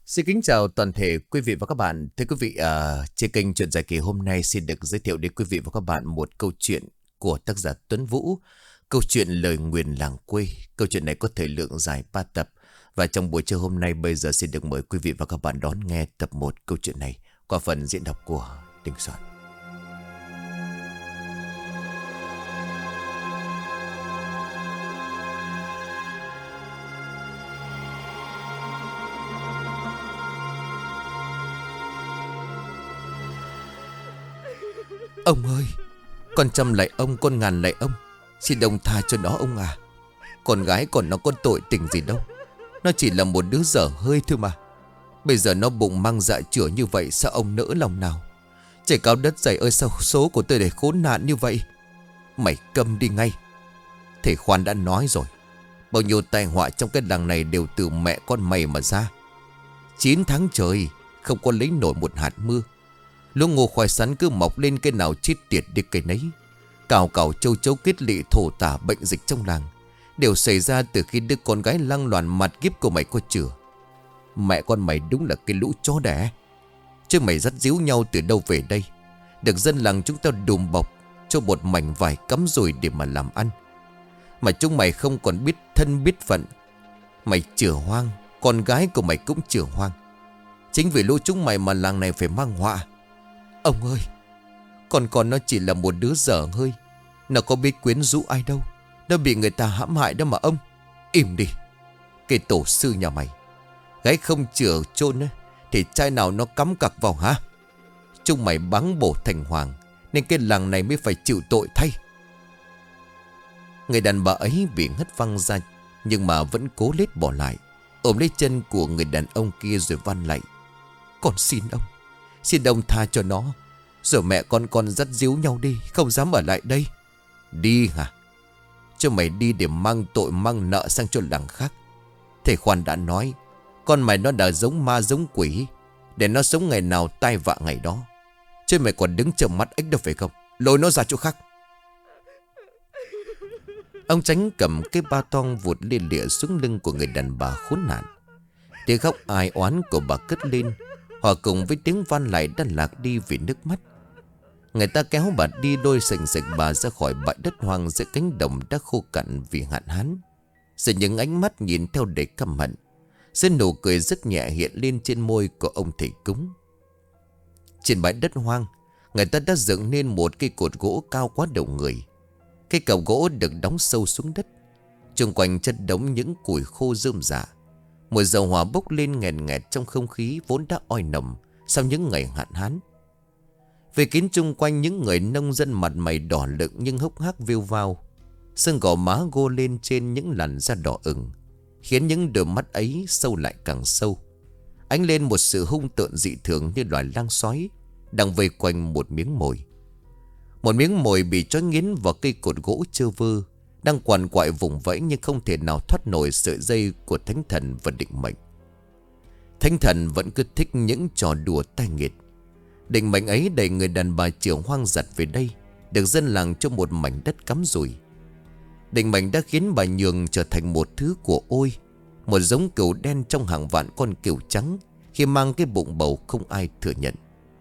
Xin kính chào toàn thể quý vị và các bạn. Thưa quý vị, trên kênh Chuyện Dài Kỳ hôm nay xin được giới thiệu đến quý vị và các bạn một câu chuyện của tác giả Tuấn Vũ. Câu chuyện Lời Nguyền Làng Quê. Câu chuyện này có thời lượng dài 3 tập. Và trong buổi trưa hôm nay bây giờ xin được mời quý vị và các bạn đón nghe tập 1 câu chuyện này qua phần diễn đọc của Đình Soạn. Ông ơi, con trăm lại ông, con ngàn lại ông. Xin ông tha cho nó ông à. Con gái còn nó có tội tình gì đâu. Nó chỉ là một đứa dở hơi thôi mà. Bây giờ nó bụng mang dạ chửa như vậy, sao ông nỡ lòng nào? Trời cao đất dày ơi, sao số của tôi để khốn nạn như vậy? Mày câm đi ngay. Thầy Khoan đã nói rồi, bao nhiêu tai họa trong cái làng này đều từ mẹ con mày mà ra. 9 tháng trời không có lấy nổi một hạt mưa. Lúa ngô khoai sắn cứ mọc lên cây nào chết tiệt đi cây nấy. Cào cào châu chấu kết lị thổ tả bệnh dịch trong làng đều xảy ra từ khi đứa con gái lăng loàn mặt kiếp của mày có chừa. Mẹ con mày đúng là cái lũ chó đẻ. Chứ mày dắt díu nhau từ đâu về đây? Được dân làng chúng ta đùm bọc cho một mảnh vải cắm rồi để mà làm ăn. Mà chúng mày không còn biết thân biết phận. Mày chửa hoang, con gái của mày cũng chửa hoang. Chính vì lũ chúng mày mà làng này phải mang họa. Ông ơi, con nó chỉ là một đứa dở hơi. Nó có biết quyến rũ ai đâu. Nó bị người ta hãm hại đó mà ông. Im đi. Cái tổ sư nhà mày, gái không chữa chôn ấy, thì trai nào nó cắm cặc vào hả? Chúng mày báng bổ thành hoàng, nên cái làng này mới phải chịu tội thay. Người đàn bà ấy bị ngất văng ra, nhưng mà vẫn cố lết bỏ lại, ôm lấy chân của người đàn ông kia rồi van lạy. Con xin ông tha cho nó. Rồi mẹ con dắt díu nhau đi, không dám ở lại đây. Đi hả? Cho mày đi để mang tội mang nợ sang cho làng khác. Thầy Khoan đã nói, con mày nó đã giống ma giống quỷ, để nó sống ngày nào tai vạ ngày đó. Chứ mày còn đứng trợn mắt ếch đâu phải không? Lôi nó ra chỗ khác. Ông Chánh cầm cái ba toang vụt lia lịa xuống lưng của người đàn bà khốn nạn. Tiếng khóc ai oán của bà cất lên, hòa cùng với tiếng van lại đã lạc đi vì nước mắt. Người ta kéo bà đi đôi sành sạch bà ra khỏi bãi đất hoang giữa cánh đồng đã khô cằn vì hạn hán. Rồi những ánh mắt nhìn theo đầy căm hận. Rồi nụ cười rất nhẹ hiện lên trên môi của ông thầy cúng. Trên bãi đất hoang, người ta đã dựng nên một cây cột gỗ cao quá đầu người. Cây cầu gỗ được đóng sâu xuống đất. Xung quanh chất đống những củi khô rơm rạ. Mùi dầu hỏa bốc lên nghẹt nghẹt trong không khí vốn đã oi nồng sau những ngày hạn hán. Về kín chung quanh những người nông dân mặt mày đỏ lựng nhưng hốc hác viêu vao. Sưng gò má gô lên trên những làn da đỏ ửng, khiến những đôi mắt ấy sâu lại càng sâu, ánh lên một sự hung tợn dị thường như loài lang sói đang vây quanh một miếng mồi. Một miếng mồi bị trói nghiến vào cây cột gỗ trơ vơ, đang quằn quại vùng vẫy nhưng không thể nào thoát nổi sợi dây của thánh thần và định mệnh. Thánh thần vẫn cứ thích những trò đùa tai nghiệt. Định mệnh ấy đẩy người đàn bà trưởng hoang giặt về đây, được dân làng cho một mảnh đất cắm rủi. Định mệnh đã khiến bà Nhường trở thành một thứ của ôi, một giống cừu đen trong hàng vạn con cừu trắng khi mang cái bụng bầu không ai thừa nhận.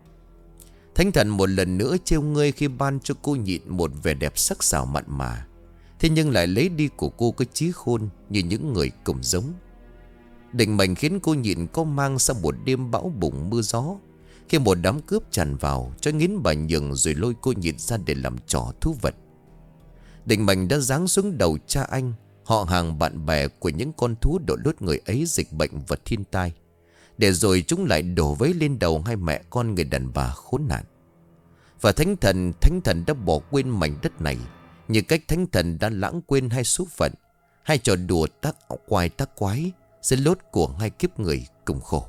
Thánh thần một lần nữa trêu ngươi khi ban cho cô Nhịn một vẻ đẹp sắc sảo mặn mà, thế nhưng lại lấy đi của cô cái trí khôn như những người cùng giống. Định mệnh khiến cô Nhịn có mang sau một đêm bão bùng mưa gió, khi một đám cướp tràn vào cho nghiến bà Nhường rồi lôi cô Nhịn ra để làm trò thú vật. Định mệnh đã giáng xuống đầu cha anh, họ hàng bạn bè của những con thú đội lốt người ấy dịch bệnh và thiên tai, để rồi chúng lại đổ vấy lên đầu hai mẹ con người đàn bà khốn nạn. Và thánh thần đã bỏ quên mảnh đất này, như cách thánh thần đã lãng quên hai số phận, hai trò đùa tác quái tác quái dưới lốt của hai kiếp người cùng khổ.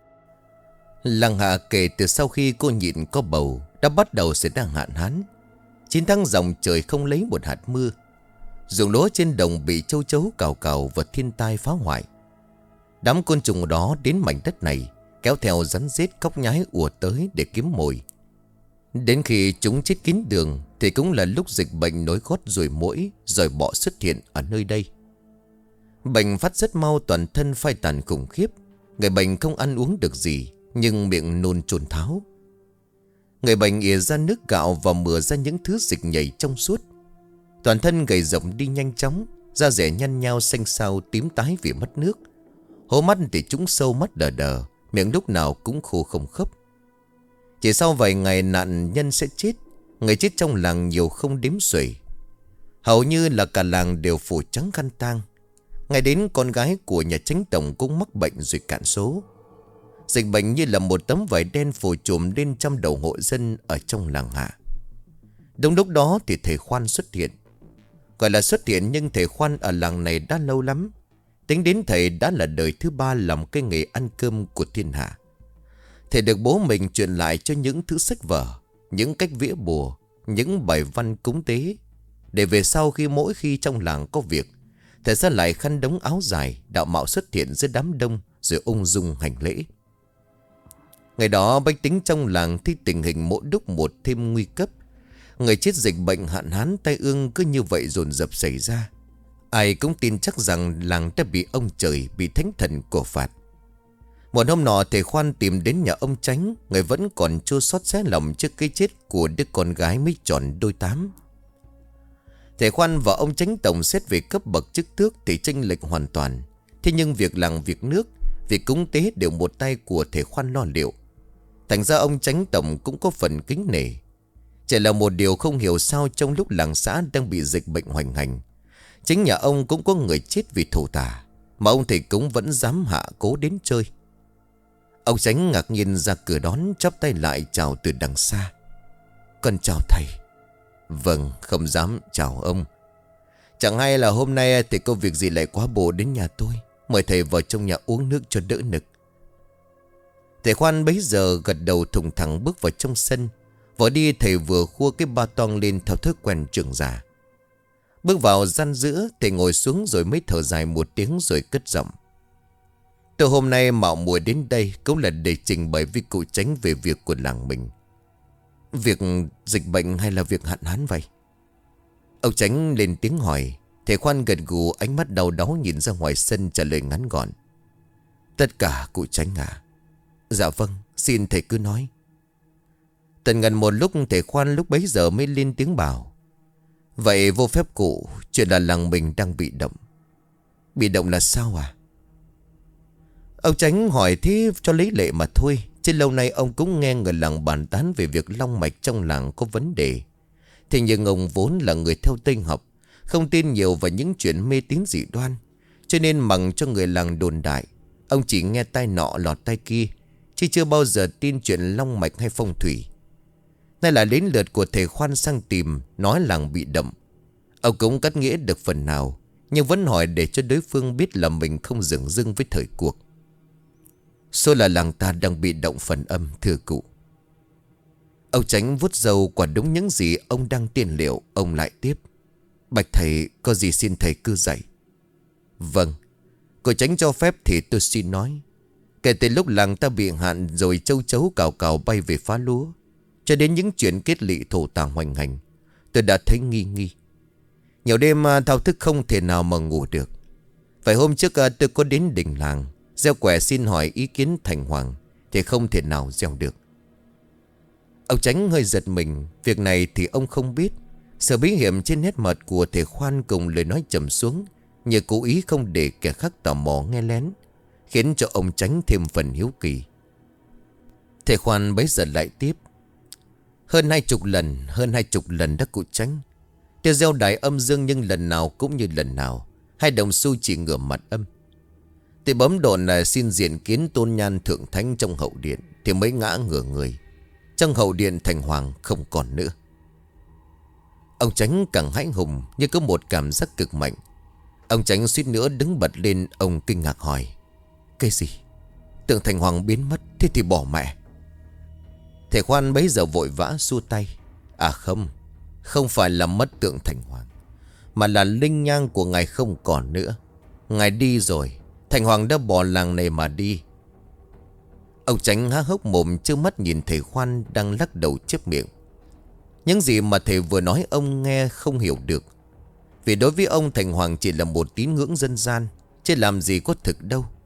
Làng Hạ kể từ sau khi cô Nhịn có bầu đã bắt đầu xảy ra hạn hán. 9 tháng dòng trời không lấy một hạt mưa. Ruộng lúa trên đồng bị châu chấu cào cào và thiên tai phá hoại. Đám côn trùng đó đến mảnh đất này, kéo theo rắn rết cóc nhái ùa tới để kiếm mồi. Đến khi chúng chết kín đường thì cũng là lúc dịch bệnh nối gót ruồi muỗi rồi bọ xuất hiện ở nơi đây. Bệnh phát rất mau, toàn thân phai tàn khủng khiếp. Người bệnh không ăn uống được gì, nhưng miệng nôn chồn tháo. Người bệnh ỉa ra nước gạo và mửa ra những thứ dịch nhầy trong suốt. Toàn thân gầy rộng đi nhanh chóng, da rẻ nhăn nhao xanh xao tím tái vì mất nước. Hố mắt thì trũng sâu, mắt đờ đờ, miệng lúc nào cũng khô không khớp. Chỉ sau vài ngày nạn nhân sẽ chết. Người chết trong làng nhiều không đếm xuể. Hầu như là cả làng đều phủ trắng khăn tang. Ngay đến con gái của nhà chánh tổng cũng mắc bệnh rồi cạn số. Dịch bệnh như là một tấm vải đen phủ trùm lên trăm đầu hộ dân ở trong làng Hạ. Đúng lúc đó thì thầy Khoan xuất hiện. Gọi là xuất hiện, nhưng thầy Khoan ở làng này đã lâu lắm. Tính đến thầy đã là đời thứ 3 làm cái nghề ăn cơm của thiên hạ. Thầy được bố mình truyền lại cho những thứ sách vở, những cách vẽ bùa, những bài văn cúng tế, để về sau mỗi khi trong làng có việc, thầy sẽ lại khăn đống áo dài, đạo mạo xuất hiện giữa đám đông rồi ung dung hành lễ. Ngày đó bách tính trong làng thấy tình hình mỗi lúc một thêm nguy cấp. Người chết, dịch bệnh, hạn hán, tai ương cứ như vậy dồn dập xảy ra. Ai cũng tin chắc rằng làng đã bị ông trời, bị thánh thần cổ phạt. Một hôm nọ thầy Khoan tìm đến nhà ông Chánh. Người vẫn còn chua xót xé lòng trước cái chết của đứa con gái mới tròn đôi tám. Thầy Khoan và ông Chánh tổng xét về cấp bậc chức tước thì chênh lệch hoàn toàn. Thế nhưng việc làng việc nước, việc cúng tế đều một tay của thầy Khoan lo liệu. Thành ra ông Chánh tổng cũng có phần kính nể. Chỉ là một điều không hiểu sao trong lúc làng xã đang bị dịch bệnh hoành hành, chính nhà ông cũng có người chết vì thổ tả, mà ông thầy cúng vẫn dám hạ cố đến chơi. Ông Chánh ngạc nhiên ra cửa đón, chắp tay lại chào từ đằng xa. Con chào thầy. Vâng, không dám chào ông. Chẳng hay là hôm nay thì có việc gì lại quá bổ đến nhà tôi. Mời thầy vào trong nhà uống nước cho đỡ nực. Thầy Khoan bấy giờ gật đầu thùng thẳng bước vào trong sân. Vừa đi thầy vừa khua cái ba toang lên theo thói quen trưởng giả. Bước vào gian giữa, thầy ngồi xuống rồi mới thở dài một tiếng rồi cất giọng. Từ hôm nay mạo muội đến đây cũng là để trình bày với cụ Chánh về việc của làng mình. Việc dịch bệnh hay là việc hạn hán vậy? Ông Chánh lên tiếng hỏi. Thầy Khoan gật gù, ánh mắt đau đáu nhìn ra ngoài sân trả lời ngắn gọn. Tất cả cụ Chánh à? Dạ vâng, xin thầy cứ nói. Tần ngần một lúc thầy Khoan lúc bấy giờ mới lên tiếng bảo. Vậy vô phép cụ, chuyện là làng mình đang bị động. Bị động là sao à? Ông Chánh hỏi thế cho lấy lệ mà thôi. Chứ lâu nay ông cũng nghe người làng bàn tán về việc long mạch trong làng có vấn đề. Thế nhưng ông vốn là người theo Tây học, không tin nhiều vào những chuyện mê tín dị đoan, cho nên mặc cho người làng đồn đại. Ông chỉ nghe tai nọ lọt tai kia, chứ chưa bao giờ tin chuyện long mạch hay phong thủy. Nay là đến lượt của thầy Khoan sang tìm, nói làng bị động. Ông cũng cắt nghĩa được phần nào, nhưng vẫn hỏi để cho đối phương biết là mình không dửng dưng với thời cuộc. Số là làng ta đang bị động phần âm, thưa cụ. Ông Chánh vuốt râu, quả đúng những gì ông đang tiên liệu. Ông lại tiếp. Bạch thầy, có gì xin thầy cứ dạy. Vâng, cô Chánh cho phép thì tôi xin nói. Kể từ lúc làng ta bị hạn rồi châu chấu cào cào bay về phá lúa, cho đến những chuyện kết lị thổ tàng hoành hành, tôi đã thấy nghi nghi. Nhiều đêm thao thức không thể nào mà ngủ được. Vài hôm trước tôi có đến đình làng gieo quẻ xin hỏi ý kiến thành hoàng, thì không thể nào gieo được. Ông Chánh hơi giật mình. Việc này thì ông không biết. Sự bí hiểm trên nét mặt của thầy Khoan cùng lời nói trầm xuống, như cố ý không để kẻ khác tò mò nghe lén, khiến cho ông Chánh thêm phần hiếu kỳ. Thầy Khoan bấy giờ lại tiếp. Hơn 20 lần đã cụ Chánh. Tôi gieo đài âm dương, nhưng lần nào cũng như lần nào, hai đồng xu chỉ ngửa mặt âm. Tôi bấm đồn là xin diện kiến tôn nhan thượng thánh trong hậu điện, thì mới ngã ngửa người. Trong hậu điện thành hoàng không còn nữa. Ông Chánh càng hãi hùng, như có một cảm giác cực mạnh. Ông Chánh suýt nữa đứng bật lên. Ông kinh ngạc hỏi. Cái gì? Tượng thành hoàng biến mất, thế thì bỏ mẹ. Thầy Khoan bấy giờ vội vã xua tay. À không, không phải là mất tượng thành hoàng, mà là linh nhang của ngài không còn nữa. Ngài đi rồi, thành hoàng đã bỏ làng này mà đi. Ông Chánh há hốc mồm trơ mắt nhìn thầy Khoan đang lắc đầu chép miệng. Những gì mà thầy vừa nói ông nghe không hiểu được. Vì đối với ông thành hoàng chỉ là một tín ngưỡng dân gian, chứ làm gì có thực đâu.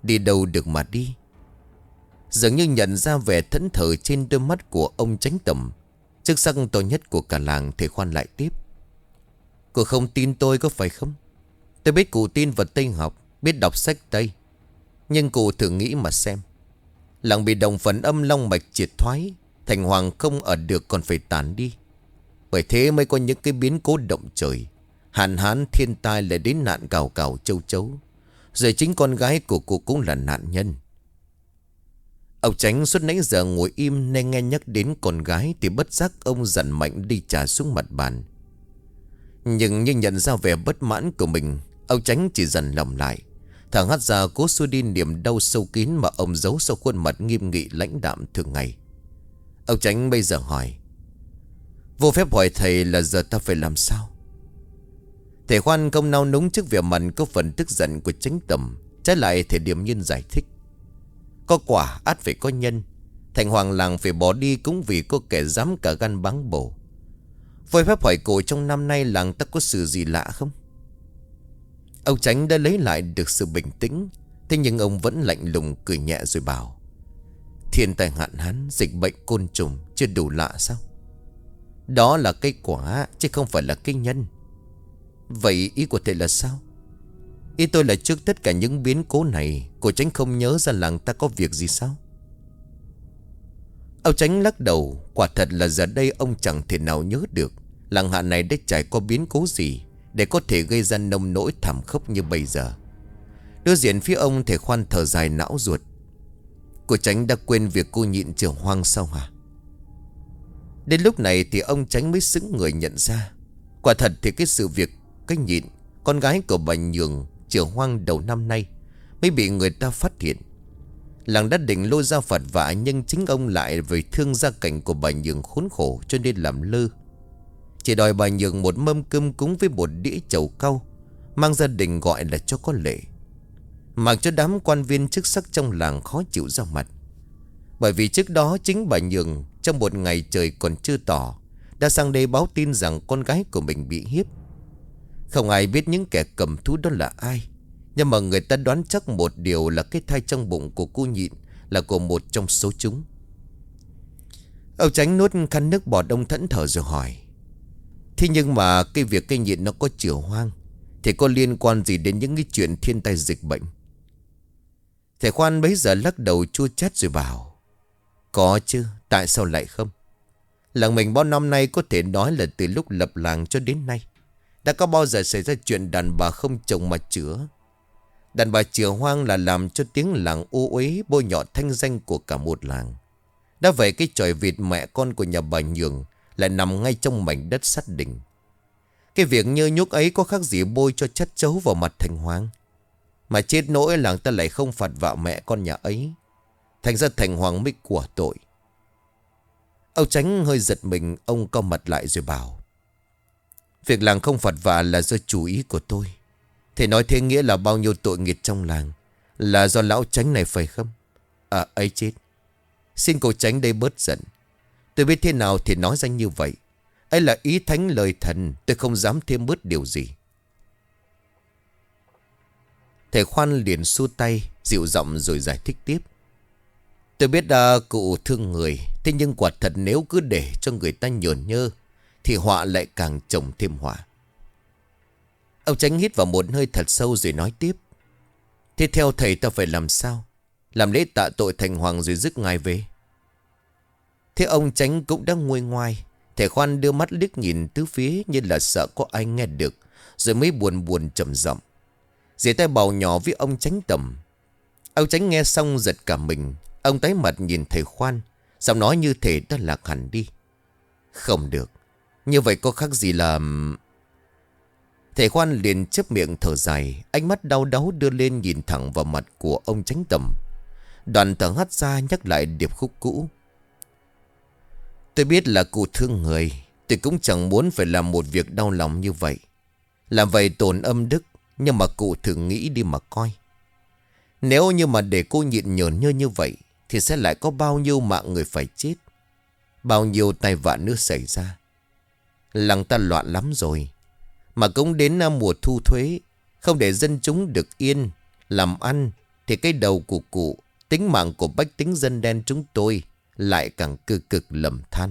Đi đâu được mà đi. Dường như nhận ra vẻ thẫn thờ trên đôi mắt của ông chánh tầm, chức sắc to nhất của cả làng, thầy Khoan lại tiếp. Cô không tin tôi có phải không? Tôi biết cụ tin vào Tây học, biết đọc sách Tây. Nhưng cụ thử nghĩ mà xem. Làng bị đồng phần âm long mạch triệt thoái, thành hoàng không ở được còn phải tàn đi. Bởi thế mới có những cái biến cố động trời, hạn hán thiên tai, lại đến nạn cào cào châu chấu. Rồi chính con gái của cụ cũng là nạn nhân. Ông Chánh suốt nãy giờ ngồi im, nên nghe nhắc đến con gái thì bất giác ông dằn mạnh đi trả xuống mặt bàn. Nhưng như nhận ra vẻ bất mãn của mình, ông Chánh chỉ dằn lòng lại, thở hắt ra cố xua đi niềm đau sâu kín mà ông giấu sau khuôn mặt nghiêm nghị lãnh đạm thường ngày. Ông Chánh bây giờ hỏi. Vô phép hỏi thầy là giờ ta phải làm sao? Thầy Khoan không nao núng trước vẻ mặt có phần tức giận của Chánh Tầm, trái lại thầy điềm nhiên giải thích. Có quả ắt phải có nhân. Thành hoàng làng phải bỏ đi cũng vì có kẻ dám cả gan báng bổ. Với phép hỏi cổ trong năm nay làng ta có sự gì lạ không? Ông Chánh đã lấy lại được sự bình tĩnh, thế nhưng ông vẫn lạnh lùng cười nhẹ rồi bảo. Thiên tai hạn hán, dịch bệnh côn trùng chưa đủ lạ sao? Đó là cây quả chứ không phải là cây nhân. Vậy ý của thầy là sao? Ý tôi là trước tất cả những biến cố này, cô Chánh không nhớ ra làng ta có việc gì sao? Ông Chánh lắc đầu. Quả thật là giờ đây ông chẳng thể nào nhớ được làng hạ này đã trải qua biến cố gì để có thể gây ra nông nỗi thảm khốc như bây giờ. Đối diện phía ông, thầy Khoan thở dài não ruột. Cô Chánh đã quên việc cô nhịn Chửa Hoang sao hả? Đến lúc này thì ông Chánh mới sững người nhận ra. Quả thật thì cái sự việc cái nhịn con gái của bà Nhường Chửa Hoang đầu năm nay mới bị người ta phát hiện. Làng đã định lôi ra phạt vạ, nhưng chính ông lại vì thương gia cảnh của bà Nhường khốn khổ cho nên làm lơ. Chỉ đòi bà Nhường một mâm cơm cúng với một đĩa trầu cau, mang gia đình gọi là cho có lệ. Mặc cho đám quan viên chức sắc trong làng khó chịu ra mặt. Bởi vì trước đó chính bà Nhường trong một ngày trời còn chưa tỏ đã sang đây báo tin rằng con gái của mình bị hiếp. Không ai biết những kẻ cầm thú đó là ai, nhưng mà người ta đoán chắc một điều là cái thai trong bụng của cô nhịn là của một trong số chúng. Ông Chánh nuốt khăn nước bọt, ông thẫn thờ rồi hỏi. Thế nhưng mà cái việc cây nhịn nó có Chửa Hoang thì có liên quan gì đến những cái chuyện thiên tai dịch bệnh? Thầy Khoan bấy giờ lắc đầu chua chát rồi bảo. Có chứ, tại sao lại không? Làng mình bao năm nay có thể nói là từ lúc lập làng cho đến nay đã có bao giờ xảy ra chuyện đàn bà không chồng mà chữa. Đàn bà Chửa Hoang là làm cho tiếng làng ô uế, bôi nhọ thanh danh của cả một làng. Đã vậy cái chòi vịt mẹ con của nhà bà Nhường lại nằm ngay trong mảnh đất sắt đỉnh. Cái việc nhơ nhúc ấy có khác gì bôi cho chất chấu vào mặt Thành Hoàng. Mà chết nỗi làng ta lại không phạt vạ mẹ con nhà ấy, thành ra Thành Hoàng mới của tội. Ông Chánh hơi giật mình, ông cau mặt lại rồi bảo. Việc làng không phạt vạ là do chủ ý của tôi. Thầy nói thế nghĩa là bao nhiêu tội nghiệp trong làng là do lão Chánh này phải không? À ấy chết. Xin cô Chánh đây bớt giận. Tôi biết thế nào thì nói ra như vậy. Ấy là ý thánh lời thần, tôi không dám thêm bớt điều gì. Thầy Khoan liền xua tay, dịu giọng rồi giải thích tiếp. Tôi biết cụ thương người, thế nhưng quả thật nếu cứ để cho người ta nhởn nhơ thì họa lại càng chồng thêm họa. Ông Chánh hít vào một hơi thật sâu rồi nói tiếp. Thế theo thầy ta phải làm sao? Làm lễ tạ tội Thành Hoàng rồi rước ngài về. Thế ông Chánh cũng đã nguôi ngoai. Thầy Khoan đưa mắt liếc nhìn tứ phía như là sợ có ai nghe được, rồi mới buồn buồn trầm giọng giơ tay bảo nhỏ với ông Chánh Tầm. Ông Chánh nghe xong giật cả mình. Ông tái mặt nhìn thầy Khoan, giọng nói như thể đã lạc hẳn đi. Không được, như vậy có khác gì là... Thầy Khoan liền chép miệng thở dài, ánh mắt đau đáu đưa lên nhìn thẳng vào mặt của ông Chánh Tầm. Đoàn thở hắt ra nhắc lại điệp khúc cũ. Tôi biết là cụ thương người, tôi cũng chẳng muốn phải làm một việc đau lòng như vậy. Làm vậy tổn âm đức, nhưng mà cụ thử nghĩ đi mà coi. Nếu như mà để cô nhịn nhởn như vậy thì sẽ lại có bao nhiêu mạng người phải chết, bao nhiêu tai vạ nữa xảy ra. Làng ta loạn lắm rồi. Mà cũng đến mùa thu thuế, không để dân chúng được yên làm ăn thì cái đầu của cụ, tính mạng của bách tính dân đen chúng tôi lại càng cơ cực lầm than.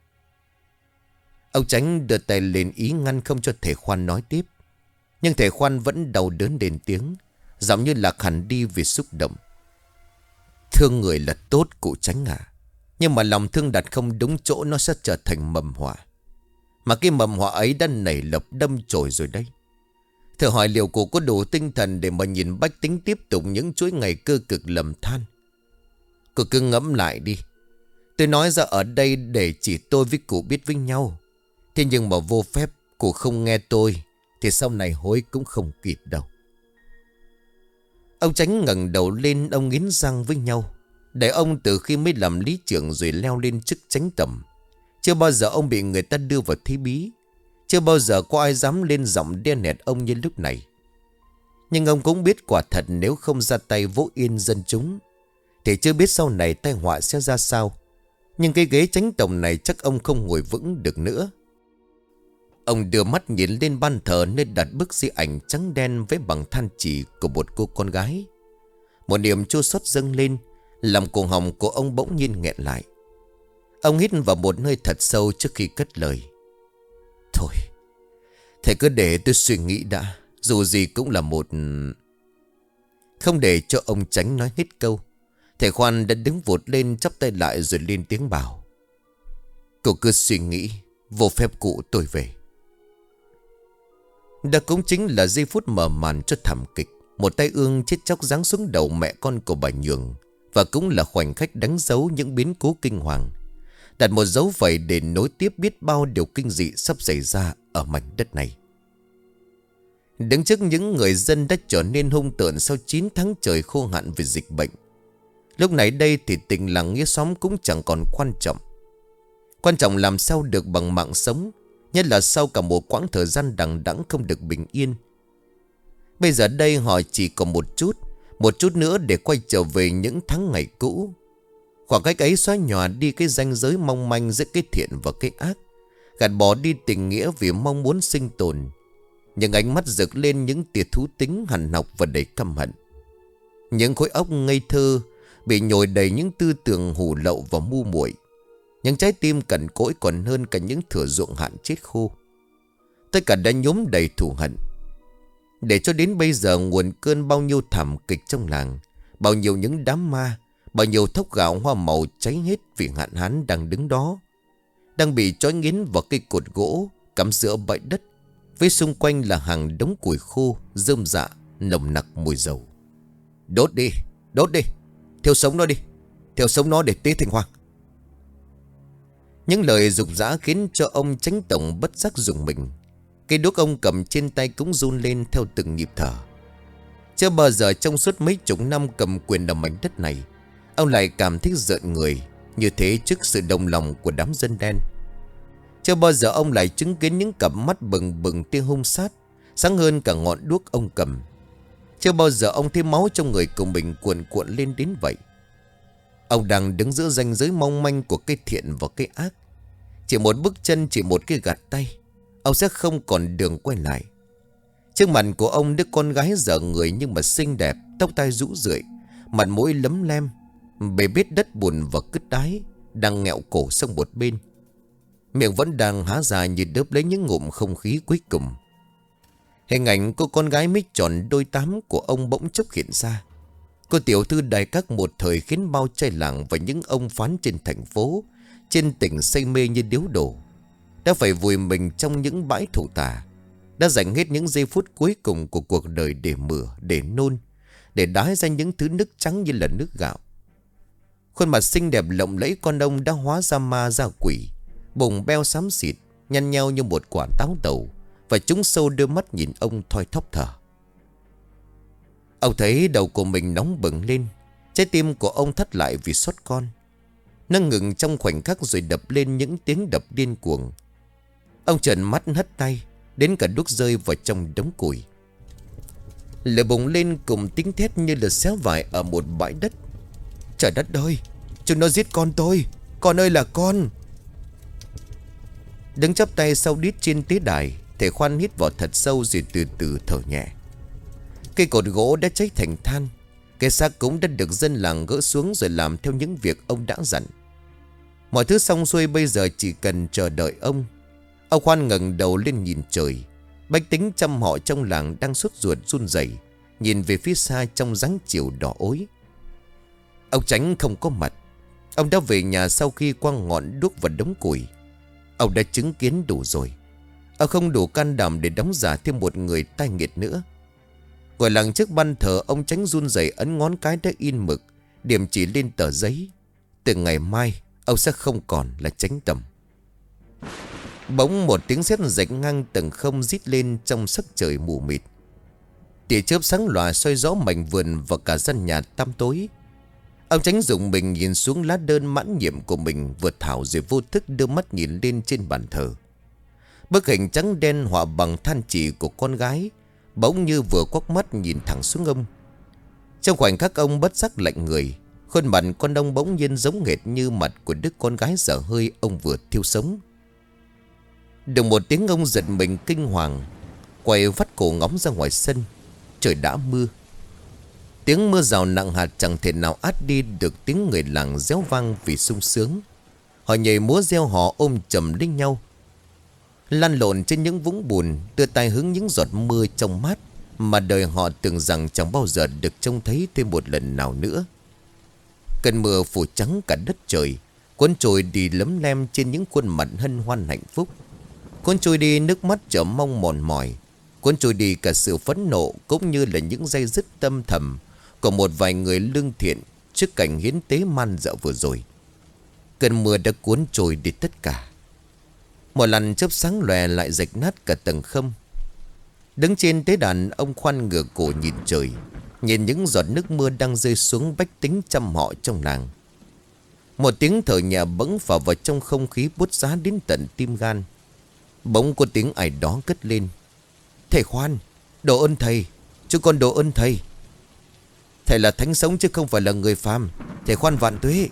Ông Chánh đưa tay lên ý ngăn không cho thầy Khoan nói tiếp. Nhưng thầy Khoan vẫn đau đớn đến tiếng, giọng như lạc hẳn đi vì xúc động. Thương người là tốt cụ Chánh à, nhưng mà lòng thương đặt không đúng chỗ nó sẽ trở thành mầm họa. Mà cái mầm họa ấy đã nảy lộc đâm chồi rồi đây. Thử hỏi liệu cụ có đủ tinh thần để mà nhìn bách tính tiếp tục những chuỗi ngày cơ cực lầm than? Cụ cứ ngẫm lại đi. Tôi nói ra ở đây để chỉ tôi với cụ biết với nhau. Thế nhưng mà vô phép cụ không nghe tôi thì sau này hối cũng không kịp đâu. Ông Chánh ngẩng đầu lên, ông nghiến răng với nhau. Để ông từ khi mới làm lý trưởng rồi leo lên chức chánh tẩm, chưa bao giờ ông bị người ta đưa vào thí bí. Chưa bao giờ có ai dám lên giọng đe nẹt ông như lúc này. Nhưng ông cũng biết quả thật nếu không ra tay vỗ yên dân chúng thì chưa biết sau này tai họa sẽ ra sao. Nhưng cái ghế chánh tổng này chắc ông không ngồi vững được nữa. Ông đưa mắt nhìn lên ban thờ nơi đặt bức di ảnh trắng đen với bằng than chỉ của một cô con gái. Một niềm chua xót dâng lên, làm cổ họng của ông bỗng nhiên nghẹn lại. Ông hít vào một hơi thật sâu trước khi cất lời. Thôi, thầy cứ để tôi suy nghĩ đã. Dù gì cũng là một... Không để cho ông Chánh nói hết câu, thầy Khoan đã đứng vụt lên, chắp tay lại rồi lên tiếng bảo. Cậu cứ suy nghĩ, vô phép cụ tôi về. Đó cũng chính là giây phút mở màn cho thảm kịch. Một tay ương chết chóc giáng xuống đầu mẹ con của bà Nhường. Và cũng là khoảnh khắc đánh dấu những biến cố kinh hoàng, đặt một dấu phẩy để nối tiếp biết bao điều kinh dị sắp xảy ra ở mảnh đất này. Đứng trước những người dân đã trở nên hung tợn sau 9 tháng trời khô hạn vì dịch bệnh, lúc này đây thì tình làng nghĩa xóm cũng chẳng còn quan trọng. Quan trọng làm sao được bằng mạng sống, nhất là sau cả một quãng thời gian đằng đẵng không được bình yên. Bây giờ đây họ chỉ còn một chút nữa để quay trở về những tháng ngày cũ. Khoảng cách ấy xóa nhòa đi cái ranh giới mong manh giữa cái thiện và cái ác, gạt bỏ đi tình nghĩa vì mong muốn sinh tồn. Những ánh mắt rực lên những tia thú tính hằn học và đầy căm hận. Những khối óc ngây thơ bị nhồi đầy những tư tưởng hủ lậu và mưu muội. Những trái tim cằn cỗi còn hơn cả những thửa ruộng hạn chết khô. Tất cả đã nhuốm đầy thù hận. Để cho đến bây giờ nguồn cơn bao nhiêu thảm kịch trong làng, bao nhiêu những đám ma, bao nhiêu thóc gạo hoa màu cháy hết vì hạn hán đang đứng đó, đang bị trói nghiến vào cây cột gỗ cắm giữa bãi đất, với xung quanh là hàng đống củi khô rơm rạ nồng nặc mùi dầu. Đốt đi, thiêu sống nó đi, thiêu sống nó để tế thành hoang. Những lời dục dã khiến cho ông Chánh tổng bất giác rùng mình. Cây đuốc ông cầm trên tay cũng run lên theo từng nhịp thở. Chưa bao giờ trong suốt mấy chục năm cầm quyền ở mảnh đất này, ông lại cảm thấy rợn người như thế trước sự đồng lòng của đám dân đen. Chưa bao giờ ông lại chứng kiến những cặp mắt bừng bừng tia hung sát, sáng hơn cả ngọn đuốc ông cầm. Chưa bao giờ ông thấy máu trong người của mình cuồn cuộn lên đến vậy. Ông đang đứng giữa ranh giới mong manh của cái thiện và cái ác. Chỉ một bước chân, chỉ một cái gạt tay, ông sẽ không còn đường quay lại. Trước mặt của ông đứa con gái dở người nhưng mà xinh đẹp, tóc tai rũ rượi, mặt mũi lấm lem, bề bết đất bùn và cứt đái, đang nghẹo cổ sang một bên. Miệng vẫn đang há ra như đớp lấy những ngụm không khí cuối cùng. Hình ảnh cô con gái mới tròn đôi tám của ông bỗng chốc hiện ra. Cô tiểu thư đại các một thời khiến bao trai làng và những ông phán trên thành phố, trên tỉnh say mê như điếu đổ, đã phải vùi mình trong những bãi thổ tả, đã dành hết những giây phút cuối cùng của cuộc đời để mửa, để nôn, để đái ra những thứ nước trắng như là nước gạo. Khuôn mặt xinh đẹp lộng lẫy con ông đã hóa ra ma ra quỷ, bụng beo xám xịt, nhăn nheo như một quả táo tàu, và trúng sâu đôi mắt nhìn ông thoi thóp thở. Ông thấy đầu của mình nóng bừng lên, trái tim của ông thắt lại vì xót con. Nó ngừng trong khoảnh khắc rồi đập lên những tiếng đập điên cuồng. Ông trợn mắt hất tay, đến cả đuốc rơi vào trong đống củi. Lửa bùng lên cùng tiếng thét như là xéo vải ở một bãi đất. Trời đất ơi, chúng nó giết con tôi, con ơi là con. Đứng chắp tay sau đít trên tế đài, thầy Khoan hít vào thật sâu rồi từ từ thở nhẹ. Cây cột gỗ đã cháy thành than, Cái xác cũng đã được dân làng gỡ xuống rồi làm theo những việc ông đã dặn. Mọi thứ xong xuôi, bây giờ chỉ cần chờ đợi ông. Ông Khoan ngẩng đầu lên nhìn trời. Bách tính trăm họ trong làng đang sốt ruột run rẩy, nhìn về phía xa trong dáng chiều đỏ ối. Ông Chánh không có mặt. Ông đã về nhà sau khi quăng ngọn đuốc vào đống củi. Ông đã chứng kiến đủ rồi. Ông không đủ can đảm để đóng giả thêm một người tai nghiệt nữa. Ngồi lặng trước ban thờ, ông Chánh run rẩy ấn ngón cái đã in mực, điểm chỉ lên tờ giấy. Từ ngày mai ông sẽ không còn là Chánh Tầm. Bỗng một tiếng sét rạch ngang tầng không rít lên trong sắc trời mù mịt. Tia chớp sáng lòa soi rõ mảnh vườn và cả gian nhà tăm tối. Ông Chánh rùng mình nhìn xuống lá đơn mãn nhiệm của mình vừa thảo, rồi vô thức đưa mắt nhìn lên trên bàn thờ. Bức hình trắng đen họa bằng than chỉ của con gái bỗng như vừa quắc mắt nhìn thẳng xuống ông. Trong khoảnh khắc ông bất giác lạnh người. Khuôn mặt con ông bỗng nhiên giống hệt như mặt của đứa con gái dở hơi ông vừa thiêu sống. Đùng một tiếng, ông giật mình kinh hoàng, quay vắt cổ ngóng ra ngoài sân. Trời đã mưa. Tiếng mưa rào nặng hạt chẳng thể nào át đi được tiếng người làng réo vang vì sung sướng. Họ nhảy múa reo hò ôm chầm lấy nhau, lăn lộn trên những vũng bùn, đưa tay hứng những giọt mưa trong mát mà đời họ tưởng rằng chẳng bao giờ được trông thấy thêm một lần nào nữa. Cơn mưa phủ trắng cả đất trời, cuốn trôi đi lấm lem trên những khuôn mặt hân hoan hạnh phúc, cuốn trôi đi nước mắt chờ mong mòn mỏi, cuốn trôi đi cả sự phẫn nộ cũng như là những day dứt tâm thầm của một vài người lương thiện trước cảnh hiến tế man dợ vừa rồi. Cơn mưa đã cuốn trôi đi tất cả. Một lần chớp sáng lòe lại rạch nát cả tầng không. Đứng trên tế đàn, ông Khoan ngửa cổ nhìn trời, nhìn những giọt nước mưa đang rơi xuống bách tính trăm họ trong làng. Một tiếng thở nhẹ bỗng phả vào trong không khí buốt giá đến tận tim gan. Bỗng có tiếng ai đó cất lên: "Thầy Khoan, độ ơn thầy, chúng con độ ơn thầy. Thầy là thánh sống chứ không phải là người phàm. Thầy Khoan vạn tuế."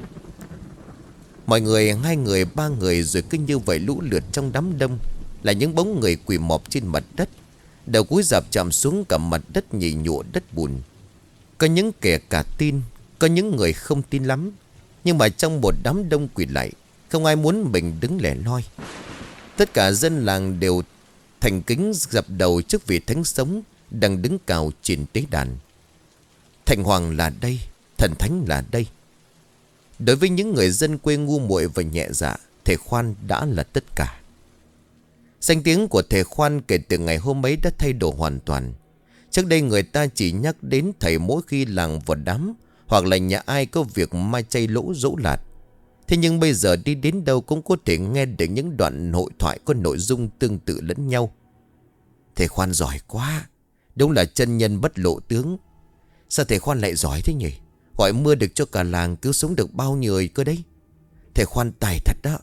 Mọi người, 2 người 3 người rồi cứ như vậy lũ lượt trong đám đông, là những bóng người quỳ mọp trên mặt đất, đầu cúi rạp chạm xuống cả mặt đất nhầy nhụa đất bùn. Có những kẻ cả tin, có những người không tin lắm, nhưng mà trong một đám đông quỳ lại, không ai muốn mình đứng lẻ loi. Tất cả dân làng đều thành kính dập đầu trước vị thánh sống đang đứng cào trên tế đàn. Thành hoàng là đây, thần thánh là đây. Đối với những người dân quê ngu muội và nhẹ dạ, thầy Khoan đã là tất cả. Danh tiếng của thầy Khoan kể từ ngày hôm ấy đã thay đổi hoàn toàn. Trước đây người ta chỉ nhắc đến thầy mỗi khi làng vào đám, hoặc là nhà ai có việc mai chay lỗ dỗ lạt. Thế nhưng bây giờ đi đến đâu cũng có thể nghe được những đoạn hội thoại có nội dung tương tự lẫn nhau. Thầy Khoan giỏi quá, đúng là chân nhân bất lộ tướng. Sao thầy Khoan lại giỏi thế nhỉ? Gọi mưa được cho cả làng, cứu sống được bao nhiêu người cơ đấy. Thầy Khoan tài thật đó.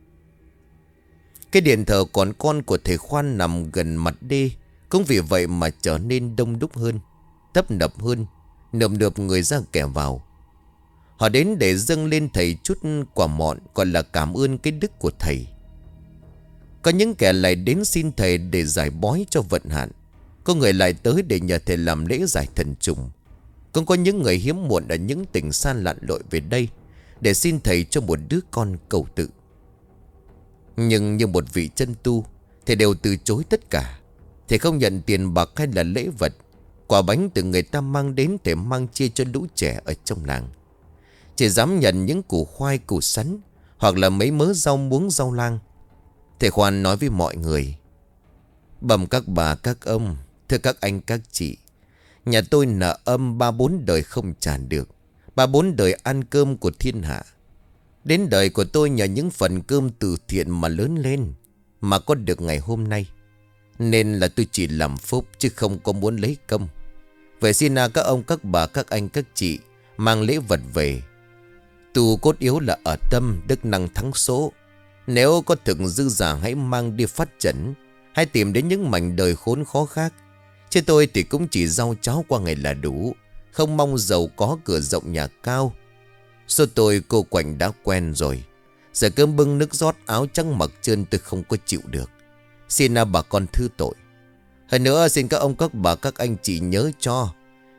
Cái điện thờ còn con của thầy Khoan nằm gần mặt đê, cũng vì vậy mà trở nên đông đúc hơn, tấp nập hơn, nườm nượp người ra kẻ vào. Họ đến để dâng lên thầy chút quả mọn, gọi là cảm ơn cái đức của thầy. Có những kẻ lại đến xin thầy để giải bói cho vận hạn. Có người lại tới để nhờ thầy làm lễ giải thần trùng. Cũng có những người hiếm muộn ở những tỉnh xa lặn lội về đây để xin thầy cho một đứa con cầu tự. Nhưng như một vị chân tu, thầy đều từ chối tất cả. Thầy không nhận tiền bạc hay là lễ vật. Quả bánh từ người ta mang đến thầy mang chia cho lũ trẻ ở trong làng. Chỉ dám nhận những củ khoai, củ sắn, hoặc là mấy mớ rau muống, rau lang. Thầy Khoan nói với mọi người: "Bẩm các bà các ông, thưa các anh các chị, nhà tôi nợ âm 3-4 đời không trả được, 3-4 đời ăn cơm của thiên hạ. Đến đời của tôi nhờ những phần cơm từ thiện mà lớn lên, mà có được ngày hôm nay. Nên là tôi chỉ làm phúc chứ không có muốn lấy công. Vậy xin các ông các bà các anh các chị mang lễ vật về. Tu cốt yếu là ở tâm, đức năng thắng số. Nếu có thực dư giả hãy mang đi phát triển, hãy tìm đến những mảnh đời khốn khó khác. Chứ tôi thì cũng chỉ rau cháo qua ngày là đủ, không mong giàu có cửa rộng nhà cao. Số tôi cô quạnh đã quen rồi. Giờ cơm bưng nước rót áo trắng mặc trơn tôi không có chịu được. Xin bà con thứ tội. Hơn nữa xin các ông các bà các anh chị nhớ cho,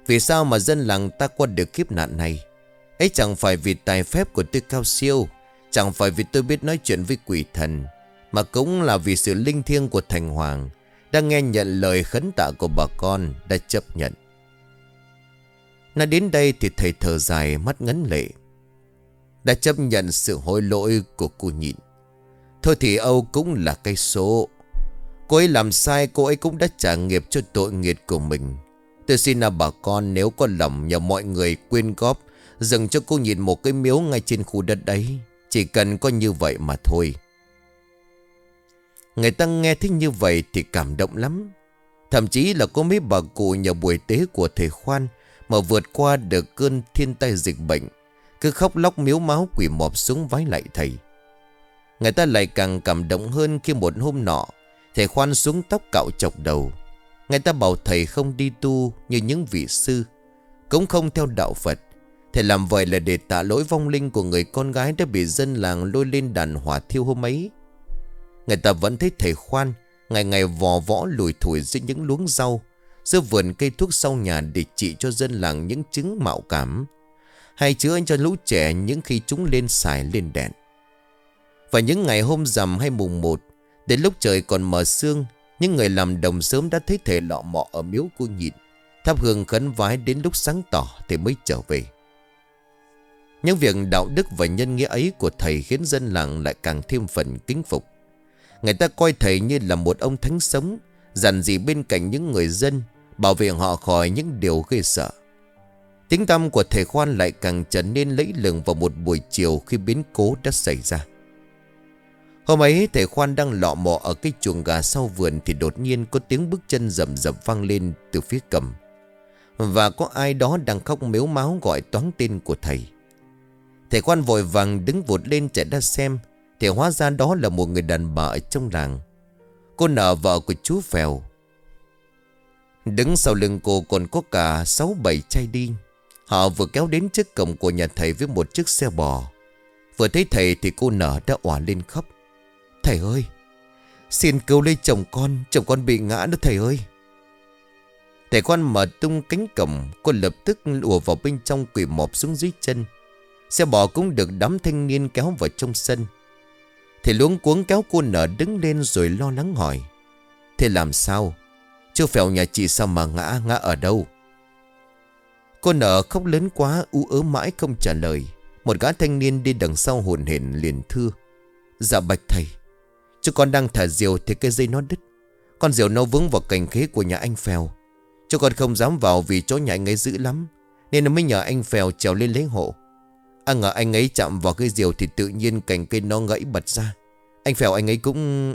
Vì sao mà dân làng ta qua được kiếp nạn này? Ấy chẳng phải vì tài phép của tôi cao siêu, chẳng phải vì tôi biết nói chuyện với quỷ thần, mà cũng là vì sự linh thiêng của thành hoàng đã nghe nhận lời khấn tạ của bà con, đã chấp nhận. Nói đến đây thì thầy thở dài, mắt ngấn lệ. Đã chấp nhận sự hối lỗi của cô nhịn. Thôi thì Âu cũng là cái số. Cô ấy làm sai, cô ấy cũng đã trả nghiệp cho tội nghiệp của mình. Tôi xin là bà con nếu có lòng nhờ mọi người quyên góp dâng cho cô nhịn một cái miếu ngay trên khu đất ấy. Chỉ cần có như vậy mà thôi. Người ta nghe thấy như vậy thì cảm động lắm. Thậm chí là có mấy bà cụ nhờ buổi tế của thầy Khoan mà vượt qua được cơn thiên tai dịch bệnh, cứ khóc lóc miếu máu quỳ mọp xuống vái lại thầy. Người ta lại càng cảm động hơn khi một hôm nọ thầy Khoan xuống tóc cạo chọc đầu. Người ta bảo thầy không đi tu như những vị sư, cũng không theo đạo Phật. Thầy làm vậy là để tạ lỗi vong linh của người con gái đã bị dân làng lôi lên đàn hỏa thiêu hôm ấy. Người ta vẫn thấy thầy Khoan ngày ngày vò võ lùi thủi dưới những luống rau, giữa vườn cây thuốc sau nhà để trị cho dân làng những chứng mạo cảm, hay chữa cho lũ trẻ những khi chúng lên xài lên đèn. Và những ngày hôm rằm hay mùng 1, đến lúc trời còn mờ sương, những người làm đồng sớm đã thấy thầy lọ mọ ở miếu cô nhịn, thắp hương khấn vái đến lúc sáng tỏ thì mới trở về. Những việc đạo đức và nhân nghĩa ấy của thầy khiến dân làng lại càng thêm phần kính phục. Người ta coi thầy như là một ông thánh sống, dằn dì bên cạnh những người dân, bảo vệ họ khỏi những điều ghê sợ. Tiếng tăm của thầy Khoan lại càng trở nên lẫy lừng vào một buổi chiều khi biến cố đã xảy ra. Hôm ấy thầy Khoan đang lọ mọ ở cái chuồng gà sau vườn thì đột nhiên có tiếng bước chân rầm rầm vang lên từ phía cầm. Và có ai đó đang khóc mếu máo gọi toáng tên của thầy. Thầy Khoan vội vàng đứng vụt lên chạy ra xem, thì hóa ra đó là một người đàn bà ở trong làng. Cô nợ vợ của chú Phèo. Đứng sau lưng cô còn có cả 6-7 trai đi. Họ vừa kéo đến trước cổng của nhà thầy với một chiếc xe bò. Vừa thấy thầy thì cô nợ đã òa lên khóc. Thầy ơi, xin cứu lấy chồng con bị ngã đó thầy ơi. Thầy Khoan mở tung cánh cổng, cô lập tức ùa vào bên trong quỳ mọp xuống dưới chân. Xe bò cũng được đám thanh niên kéo vào trong sân. Thầy luống cuống kéo cô nợ đứng lên rồi lo lắng hỏi. Thế làm sao? Chú Phèo nhà chị sao mà ngã ở đâu? Cô nợ khóc lớn quá, ú ớ mãi không trả lời. Một gã thanh niên đi đằng sau hồn hển liền thưa. Dạ bạch thầy, chú con đang thả diều thì cái dây nó đứt. Con diều nó vướng vào cành khế của nhà anh Phèo. Chú con không dám vào vì chỗ nhà anh ấy dữ lắm, nên nó mới nhờ anh Phèo trèo lên lấy hộ. Ngờ anh ấy chạm vào cây diều thì tự nhiên cành cây nó gãy bật ra. Anh Phèo anh ấy cũng...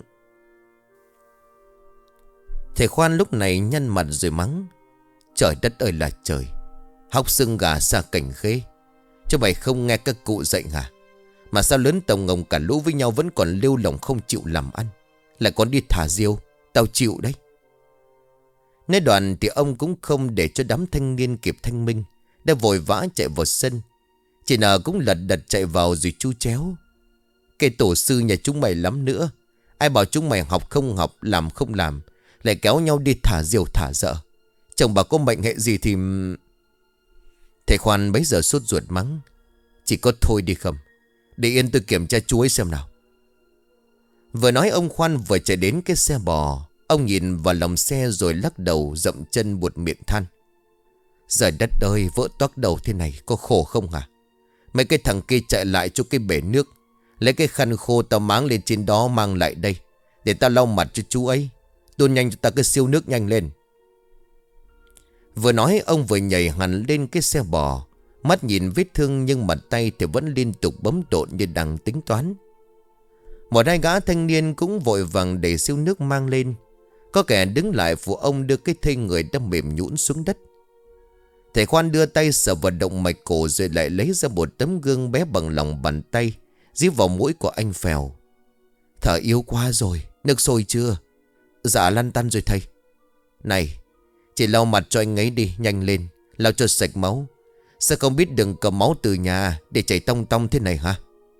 Thầy Khoan lúc này nhăn mặt rồi mắng. Trời đất ơi là trời, hóc xương gà xa cành khế. Chứ mày không nghe các cụ dạy hả? Mà sao lớn tổng ngồng cả lũ với nhau vẫn còn lêu lỏng không chịu làm ăn, lại còn đi thả diều. Tao chịu đấy. Nói đoạn thì ông cũng không để cho đám thanh niên kịp thanh minh, đã vội vã chạy vào sân. Chị nờ cũng lật đật chạy vào rồi chu chéo. Cái tổ sư nhà chúng mày lắm nữa. Ai bảo chúng mày học không học, làm không làm, lại kéo nhau đi thả diều thả dợ. Chồng bà có mệnh hệ gì thì... Thầy Khoan bấy giờ sốt ruột mắng. Chỉ có thôi đi không? Để yên tôi kiểm tra chú ấy xem nào. Vừa nói ông Khoan vừa chạy đến cái xe bò. Ông nhìn vào lòng xe rồi lắc đầu dậm chân buột miệng than. Trời đất ơi, vỡ toác đầu thế này có khổ không hả? Mấy cái thằng kia chạy lại cho cái bể nước, lấy cái khăn khô tao máng lên trên đó mang lại đây, để tao lau mặt cho chú ấy. Đun nhanh cho ta cái siêu nước nhanh lên. Vừa nói ông vừa nhảy hẳn lên cái xe bò. Mắt nhìn vết thương nhưng mặt tay thì vẫn liên tục bấm độn như đang tính toán. Một hai gã thanh niên cũng vội vàng đẩy siêu nước mang lên. Có kẻ đứng lại phụ ông đưa cái thây người đang mềm nhũn xuống đất. Thầy Khoan đưa tay sờ vào động mạch cổ rồi lại lấy ra một tấm gương bé bằng lòng bàn tay, dí vào mũi của anh Phèo. Thở yếu quá rồi, nước sôi chưa? Dạ lăn tăn rồi thầy. Này, chị lau mặt cho anh ấy đi, nhanh lên, lau cho sạch máu. Sao không biết đừng cầm máu từ nhà để chảy tong tong thế này hả?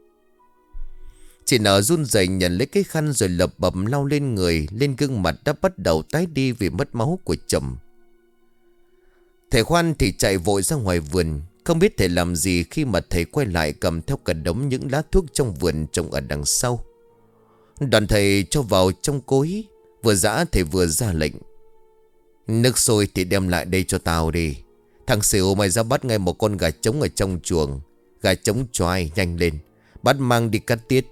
Chị nở run rẩy nhận lấy cái khăn rồi lập bập lau lên người, lên gương mặt đã bắt đầu tái đi vì mất máu của chồng. Thầy Khoan thì chạy vội ra ngoài vườn. Không biết thầy làm gì khi mà thầy quay lại cầm theo cả đống những lá thuốc trong vườn trồng ở đằng sau. Đoàn thầy cho vào trong cối. Vừa giã thầy vừa ra lệnh: nước sôi thì đem lại đây cho tao đi. Thằng xỉu mày ra bắt ngay một con gà trống ở trong chuồng. Gà trống choai, nhanh lên, bắt mang đi cắt tiết.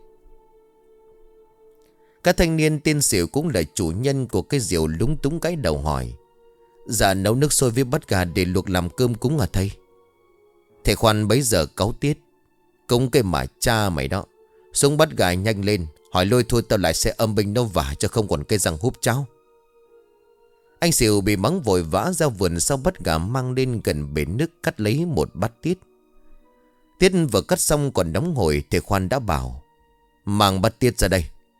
Các thanh niên tên xỉu cũng là chủ nhân của cái rượu lúng túng cái đầu hỏi: dạ nấu nước sôi với bắt gà để luộc làm cơm cúng à thầy? Thầy Khoan bấy giờ cáu tiết: cúng cái mà cha mày đó. Xuống bắt gà nhanh lên. Hỏi lôi thôi tao lại sẽ âm binh nó vả cho không còn cây răng húp cháo. Anh xỉu bị mắng vội vã ra vườn sau bắt gà mang lên gần bể nước cắt lấy một bát tiết. Tiết vừa cắt xong còn nóng hổi. Thầy Khoan đã bảo: mang bát tiết ra đây.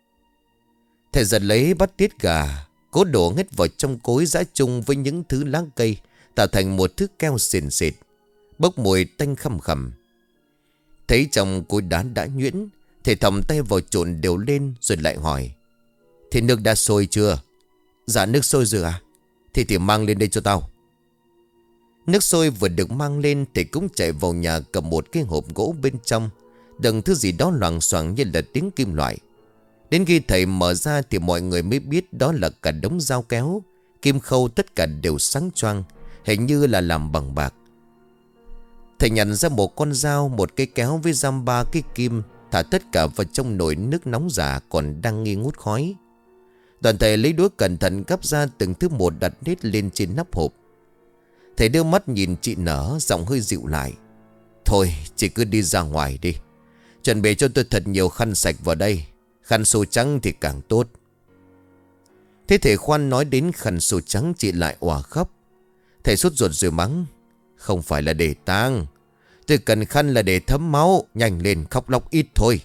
Thầy giật lấy bát tiết gà, cố đổ hết vào trong cối giã chung với những thứ lá cây, tạo thành một thứ keo sền sệt, bốc mùi tanh khăm khằm. Thấy trong cối đá đã nhuyễn, thầy thòng tay vào trộn đều lên rồi lại hỏi: thế nước đã sôi chưa? Dạ nước sôi rồi à? Thì mang lên đây cho tao. Nước sôi vừa được mang lên, thầy cũng chạy vào nhà cầm một cái hộp gỗ bên trong đựng thứ gì đó loằng xoằng như là tiếng kim loại. Đến khi thầy mở ra thì mọi người mới biết đó là cả đống dao kéo, kim khâu, tất cả đều sáng choang, hình như là làm bằng bạc. Thầy nhận ra một con dao, một cây kéo với giam 3 cái kim, thả tất cả vào trong nồi nước nóng giả còn đang nghi ngút khói. Đoàn thầy lấy đũa cẩn thận gắp ra từng thứ một đặt hết lên trên nắp hộp. Thầy đưa mắt nhìn chị Nở, giọng hơi dịu lại: thôi chị cứ đi ra ngoài đi. Chuẩn bị cho tôi thật nhiều khăn sạch vào đây. Khăn xô trắng thì càng tốt. Thế thầy Khoan nói đến khăn xô trắng, chị lại òa khóc. Thầy sốt ruột rồi mắng: không phải là để tang, tôi cần khăn là để thấm máu. Nhanh lên, khóc lóc ít thôi.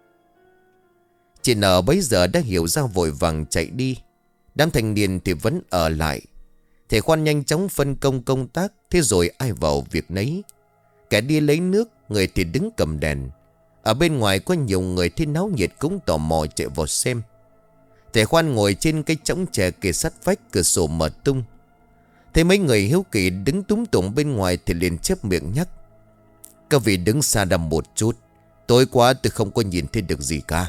Chị Nở bấy giờ đã hiểu ra vội vàng chạy đi. Đám thanh niên thì vẫn ở lại. Thầy Khoan nhanh chóng phân công công tác. Thế rồi ai vào việc nấy. Kẻ đi lấy nước, người thì đứng cầm đèn. Ở bên ngoài có nhiều người thấy náo nhiệt cũng tò mò chạy vào xem. Thầy Khoan ngồi trên cái chõng chè kề sát vách, cửa sổ mở tung. Thấy mấy người hiếu kỳ đứng túm tụm bên ngoài thì liền chép miệng nhắc: các vị đứng xa đầm một chút, tối quá tôi không có nhìn thấy được gì cả.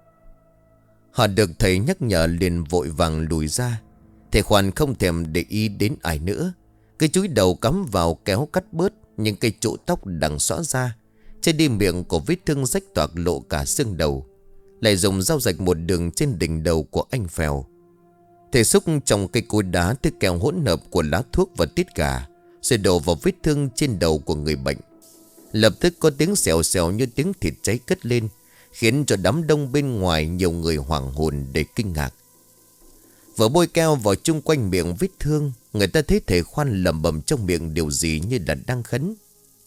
Họ được thầy nhắc nhở liền vội vàng lùi ra. Thầy Khoan không thèm để ý đến ai nữa. Cái chúi đầu cắm vào kéo cắt bớt những cây trụ tóc đằng xõa ra. Trên đi miệng của vết thương rách toạc lộ cả xương đầu. Lại dùng dao rạch một đường trên đỉnh đầu của anh Phèo. Thầy xúc trong cây cối đá thứ kèo hỗn hợp của lá thuốc và tiết gà, rồi đổ vào vết thương trên đầu của người bệnh. Lập tức có tiếng xèo xèo như tiếng thịt cháy cất lên, khiến cho đám đông bên ngoài nhiều người hoảng hồn để kinh ngạc. Vừa bôi keo vào chung quanh miệng vết thương, người ta thấy thầy Khoan lẩm bẩm trong miệng điều gì như là đang khấn.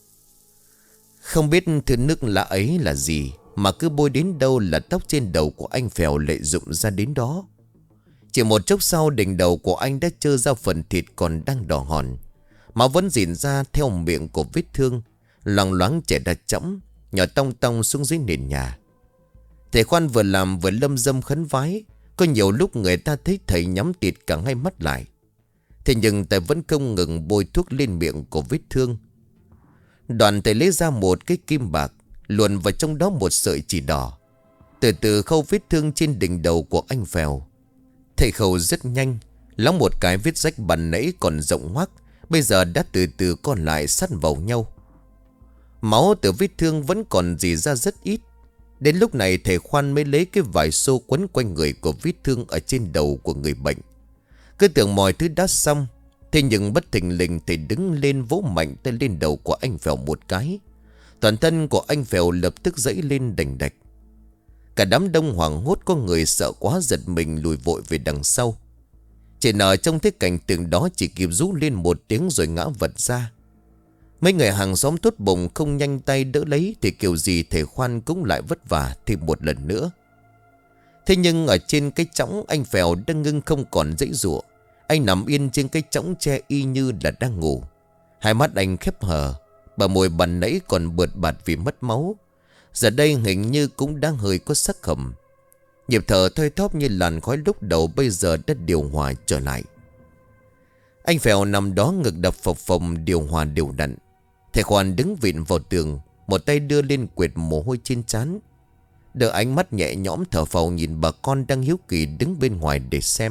Không biết thứ nước lạ ấy là gì, mà cứ bôi đến đâu là tóc trên đầu của anh Phèo lại rụng ra đến đó. Chỉ một chốc sau, đỉnh đầu của anh đã trơ ra phần thịt còn đang đỏ hòn. Máu vẫn rỉ ra theo miệng của vết thương, loằng loáng chảy ra chõng, nhỏ tong tong xuống dưới nền nhà. Thầy Khoan vừa làm vừa lâm dâm khấn vái. Có nhiều lúc người ta thấy thầy nhắm tịt cả hai mắt lại. Thế nhưng thầy vẫn không ngừng bôi thuốc lên miệng của vết thương. Đoàn thầy lấy ra một cái kim bạc, luồn vào trong đó một sợi chỉ đỏ. Từ từ khâu vết thương trên đỉnh đầu của anh Phèo. Thầy khâu rất nhanh, lóng một cái vết rách ban nãy còn rộng hoác, bây giờ đã từ từ còn lại sát vào nhau. Máu từ vết thương vẫn còn rỉ ra rất ít. Đến lúc này thầy Khoan mới lấy cái vải xô quấn quanh người của vết thương ở trên đầu của người bệnh. Cứ tưởng mọi thứ đã xong. Thế nhưng bất thình lình thầy đứng lên vỗ mạnh tay lên đầu của anh Phèo một cái. Toàn thân của anh Phèo lập tức dãy lên đành đạch. Cả đám đông hoảng hốt, có người sợ quá giật mình lùi vội về đằng sau. Chị Nở trong thế cảnh tượng đó chỉ kịp rú lên một tiếng rồi ngã vật ra. Mấy người hàng xóm tốt bụng không nhanh tay đỡ lấy thì kiểu gì thầy Khoan cũng lại vất vả thêm một lần nữa. Thế nhưng ở trên cái chõng, anh Phèo đang ngưng không còn giãy giụa. Anh nằm yên trên cái chõng tre y như là đang ngủ. Hai mắt anh khép hờ, bờ môi ban nãy còn bượt bạt vì mất máu, giờ đây hình như cũng đang hơi có sắc hầm. Nhịp thở thoi thóp như làn khói lúc đầu bây giờ đã điều hòa trở lại. Anh Phèo nằm đó ngực đập phập phồng, điều hòa đều đặn. Thầy Khoan đứng vịn vào tường, một tay đưa lên quệt mồ hôi trên trán, đỡ ánh mắt nhẹ nhõm thở phào nhìn bà con đang hiếu kỳ đứng bên ngoài để xem.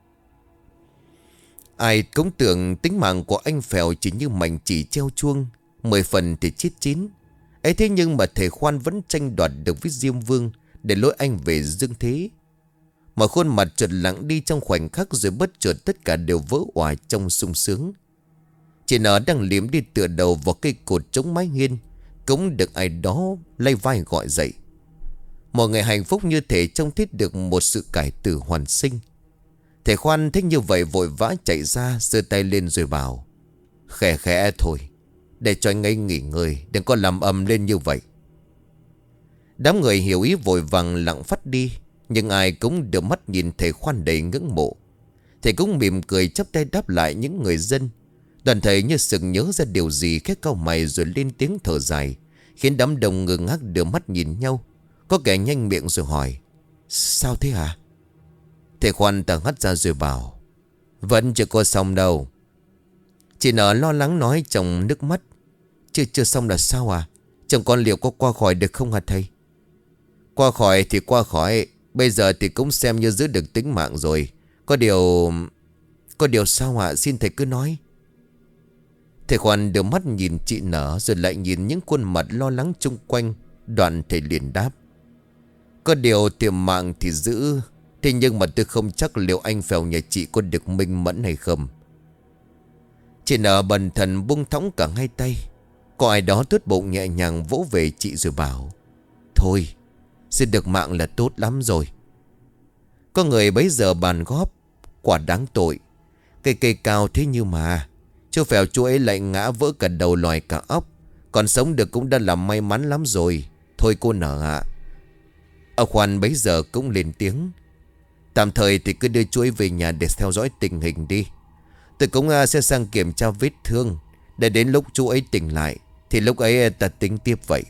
Ai cũng tưởng tính mạng của anh Phèo chỉ như mảnh chỉ treo chuông, 10 phần thì chết chín. Ấy thế nhưng mà thầy Khoan vẫn tranh đoạt được với Diêm Vương để lôi anh về dương thế. Mà khuôn mặt chợt lặng đi trong khoảnh khắc, rồi bất chợt tất cả đều vỡ òa trong sung sướng. Chị Nở đang liếm đi tựa đầu vào cây cột chống mái hiên, cũng được ai đó lay vai gọi dậy. Một ngày hạnh phúc như thể trông thấy được một sự cải tử hoàn sinh. Thầy Khoan thích như vậy vội vã chạy ra, giơ tay lên rồi bảo: khẽ khẽ thôi, để cho anh ấy nghỉ ngơi, đừng có làm ầm lên như vậy. Đám người hiểu ý vội vàng lặng phát đi, nhưng ai cũng đưa mắt nhìn thầy Khoan đầy ngưỡng mộ. Thầy cũng mỉm cười chắp tay đáp lại những người dân. Đoàn thầy như sực nhớ ra điều gì, khẽ cau mày rồi lên tiếng thở dài, khiến đám đông ngơ ngác đưa mắt nhìn nhau. Có kẻ nhanh miệng rồi hỏi: sao thế hả? Thầy Khoan thở hắt ra rồi bảo: vẫn chưa có xong đâu. Chị Nở lo lắng nói trong nước mắt: Chưa xong là sao à? Chồng con liệu có qua khỏi được không hả thầy? Qua khỏi thì qua khỏi, bây giờ thì cũng xem như giữ được tính mạng rồi. Có điều sao ạ? Xin thầy cứ nói. Thầy Khoan đưa mắt nhìn chị Nở rồi lại nhìn những khuôn mặt lo lắng chung quanh. Đoạn thầy liền đáp: có điều tiềm mạng thì giữ, thế nhưng mà tôi không chắc liệu anh Phèo nhà chị có được minh mẫn hay không. Chị Nở bần thần buông thõng cả hai tay. Có ai đó tốt bụng nhẹ nhàng vỗ về chị rồi bảo: thôi, xin được mạng là tốt lắm rồi. Có người bấy giờ bàn góp: quả đáng tội, cây cao thế như mà chú Phèo chú ấy lại ngã vỡ cả đầu loài cả óc, còn sống được cũng đã là may mắn lắm rồi. Thôi cô Nở ạ. Ông Khoan bấy giờ cũng lên tiếng: tạm thời thì cứ đưa chú ấy về nhà để theo dõi tình hình đi. Tôi cũng sẽ sang kiểm tra vết thương, để đến lúc chú ấy tỉnh lại thì lúc ấy ta tính tiếp vậy.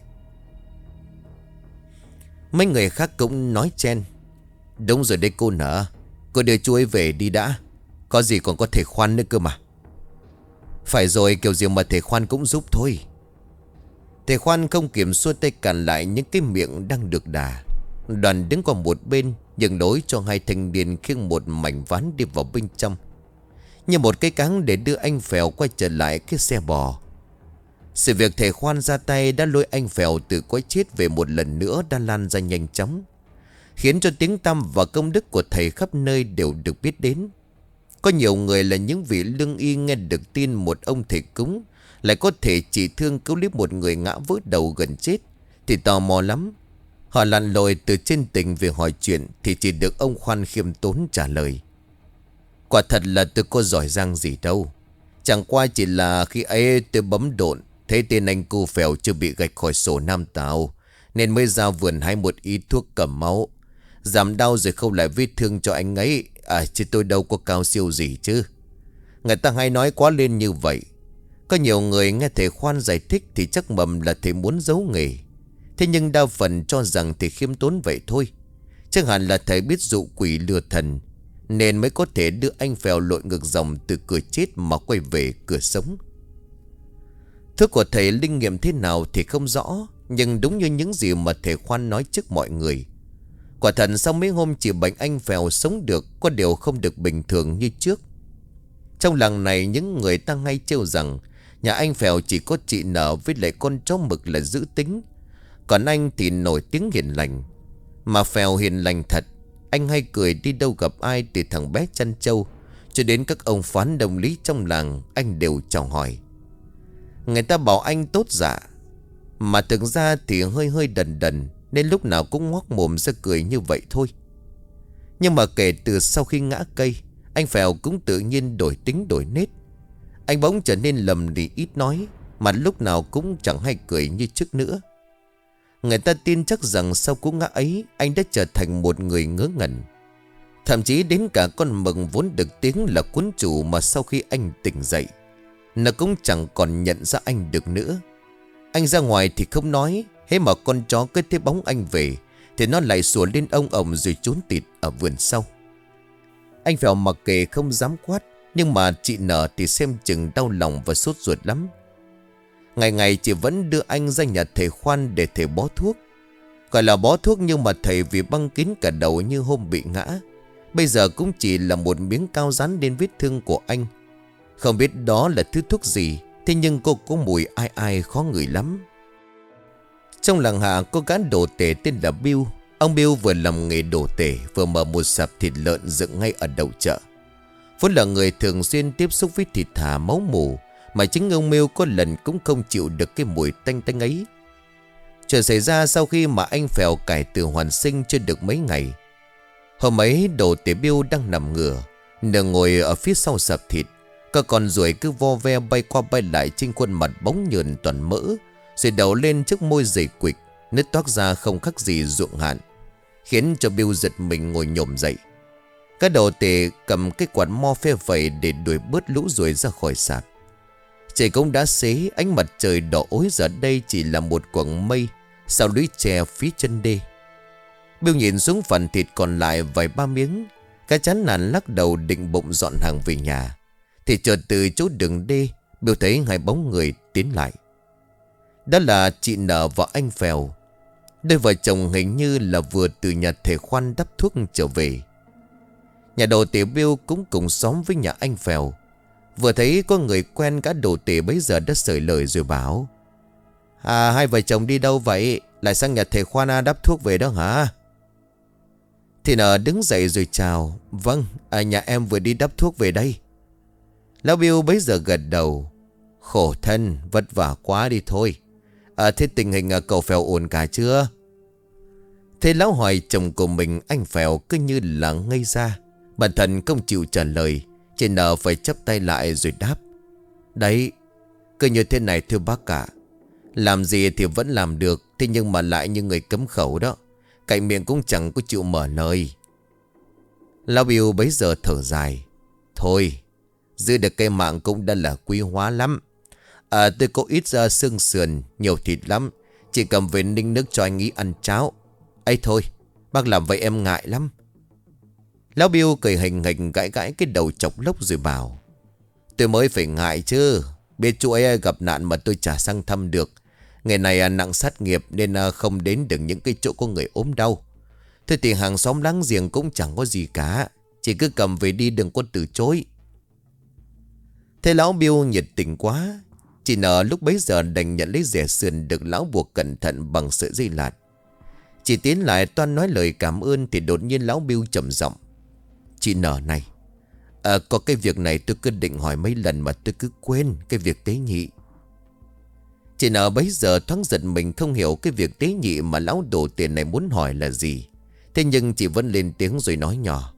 Mấy người khác cũng nói chen: đúng rồi đấy cô Nở, cô đưa chú ấy về đi đã, có gì còn có thể Khoan nữa cơ mà. Phải rồi, kiểu gì mà thầy Khoan cũng giúp thôi. Thầy Khoan không kiểm xua tay cản lại những cái miệng đang được đà. Đoàn đứng qua một bên, nhường lối cho hai thanh niên khiêng một mảnh ván đi vào bên trong, như một cái cáng để đưa anh Phèo quay trở lại cái xe bò. Sự việc thầy Khoan ra tay đã lôi anh Phèo từ cõi chết về một lần nữa đã lan ra nhanh chóng, khiến cho tiếng tăm và công đức của thầy khắp nơi đều được biết đến. Có nhiều người là những vị lương y nghe được tin một ông thầy cúng lại có thể chỉ thương cứu lấy một người ngã vỡ đầu gần chết thì tò mò lắm. Họ lặn lội từ trên tỉnh về hỏi chuyện thì chỉ được ông Khoan khiêm tốn trả lời: quả thật là tôi có giỏi giang gì đâu, chẳng qua chỉ là khi ấy tôi bấm độn thấy tên anh cu Phèo chưa bị gạch khỏi sổ Nam Tào, nên mới ra vườn hái một ít thuốc cầm máu giảm đau rồi khâu lại vết thương cho anh ấy. Chứ tôi đâu có cao siêu gì chứ. Người ta hay nói quá lên như vậy. Có nhiều người nghe thầy Khoan giải thích thì chắc mầm là thầy muốn giấu nghề. Thế nhưng đa phần cho rằng thầy khiêm tốn vậy thôi. Chắc hẳn là thầy biết dụ quỷ lừa thần, nên mới có thể đưa anh Phèo lội ngược dòng từ cửa chết mà quay về cửa sống. Thuốc của thầy linh nghiệm thế nào thì không rõ, nhưng đúng như những gì mà thầy Khoan nói trước mọi người. Quả thật sau mấy hôm trị bệnh anh Phèo sống được, có điều không được bình thường như trước. Trong làng này những người ta hay trêu rằng nhà anh Phèo chỉ có chị Nở với lại con chó mực là dữ tính, còn anh thì nổi tiếng hiền lành. Mà Phèo hiền lành thật, anh hay cười đi đâu gặp ai, từ thằng bé chăn trâu cho đến các ông phán đồng lý trong làng, anh đều chào hỏi. Người ta bảo anh tốt dạ, mà thực ra thì hơi đần đần, nên lúc nào cũng ngoác mồm ra cười như vậy thôi. Nhưng mà kể từ sau khi ngã cây, anh Phèo cũng tự nhiên đổi tính đổi nết. Anh bỗng trở nên lầm lì ít nói, mà lúc nào cũng chẳng hay cười như trước nữa. Người ta tin chắc rằng sau cú ngã ấy, anh đã trở thành một người ngớ ngẩn. Thậm chí đến cả con mực vốn được tiếng là cuốn chủ mà sau khi anh tỉnh dậy, nó cũng chẳng còn nhận ra anh được nữa. Anh ra ngoài thì không nói, hễ mà con chó cứ thấy bóng anh về thì nó lại sủa lên ông ổng rồi trốn tịt ở vườn sau. Anh Phèo mặc kệ không dám quát, Nhưng mà chị Nở thì xem chừng đau lòng và sốt ruột lắm. Ngày ngày chị vẫn đưa anh ra nhà thầy Khoan để thầy bó thuốc. Gọi là bó thuốc nhưng mà thầy vì băng kín cả đầu như hôm bị ngã. Bây giờ cũng chỉ là một miếng cao dán lên vết thương của anh. Không biết đó là thứ thuốc gì, thế nhưng cô có mùi ai ai khó ngửi lắm. Trong làng Hạ có gã đồ tể tên là Bill. Ông Bill vừa làm nghề đồ tể, vừa mở một sạp thịt lợn dựng ngay ở đầu chợ. Vốn là người thường xuyên tiếp xúc với thịt thà máu mủ, mà chính ông Bill có lần cũng không chịu được cái mùi tanh tanh ấy. Chuyện xảy ra sau khi mà anh Phèo cải tử hoàn sinh chưa được mấy ngày. Hôm ấy đồ tể Bill đang nằm ngửa, nửa ngồi ở phía sau sạp thịt. Các con ruồi cứ vo ve bay qua bay lại trên khuôn mặt bóng nhờn toàn mỡ, rồi đầu lên trước môi dày quịch, nứt toác ra không khác gì ruộng hạn, khiến cho Bill giật mình ngồi nhổm dậy. Các đồ tể cầm cái quạt mo phe phẩy để đuổi bớt lũ ruồi ra khỏi sạp. Trời cũng đã xế, ánh mặt trời đỏ ối giờ đây chỉ là một quầng mây sau lũy tre phía chân đê. Bill nhìn xuống phần thịt còn lại vài ba miếng, cái chán nản lắc đầu định bụng dọn hàng về nhà. Thì chợt từ chỗ đường đê, Bill thấy hai bóng người tiến lại. Đó là chị Nở và anh Phèo. Đôi vợ chồng hình như là vừa từ nhà thầy Khoan đắp thuốc trở về. Nhà đồ tể Bill cũng cùng xóm với nhà anh Phèo. Vừa thấy có người quen, gã đồ tể bấy giờ đã sởi lời rồi bảo: hai vợ chồng đi đâu vậy? Lại sang nhà thầy Khoan đắp thuốc về đó hả? Thì Nở đứng dậy rồi chào: Vâng, nhà em vừa đi đắp thuốc về đây. Lão Bill bấy giờ gật đầu: Khổ thân, vất vả quá đi thôi. Thế tình hình cậu Phèo ổn cả chưa? Thế lão hỏi chồng của mình, anh Phèo cứ như là ngây ra. Bản thân không chịu trả lời, chị Nở phải chắp tay lại rồi đáp: Đấy, cứ như thế này thưa bác cả. Làm gì thì vẫn làm được, thế nhưng mà lại như người cấm khẩu đó, cạnh miệng cũng chẳng có chịu mở lời. Lão Bill bấy giờ thở dài: Thôi, giữ được cây mạng cũng đã là quý hóa lắm. Tôi có ít ra xương sườn, nhiều thịt lắm, chỉ cầm về ninh nước cho anh ý ăn cháo. Ấy thôi, bác làm vậy em ngại lắm. Lão Bill cười hình hình gãi gãi cái đầu chọc lốc rồi bảo: Tôi mới phải ngại chứ. Biết chú ấy gặp nạn mà tôi chả sang thăm được. Ngày này nặng sát nghiệp nên không đến được những cái chỗ có người ốm đau. Thôi thì hàng xóm láng giềng cũng chẳng có gì cả, chỉ cứ cầm về đi, đừng có từ chối. Thế lão Bill nhiệt tình quá. Chị Nở lúc bấy giờ đành nhận lấy rẻ sườn được lão buộc cẩn thận bằng sợi dây lạt. Chị tiến lại toan nói lời cảm ơn thì đột nhiên lão Bill trầm giọng: Chị Nở này, có cái việc này tôi cứ định hỏi mấy lần mà tôi cứ quên, cái việc tế nhị. Chị Nở bấy giờ thoáng giật mình, không hiểu cái việc tế nhị mà lão đồ tiền này muốn hỏi là gì. Thế nhưng chị vẫn lên tiếng rồi nói nhỏ: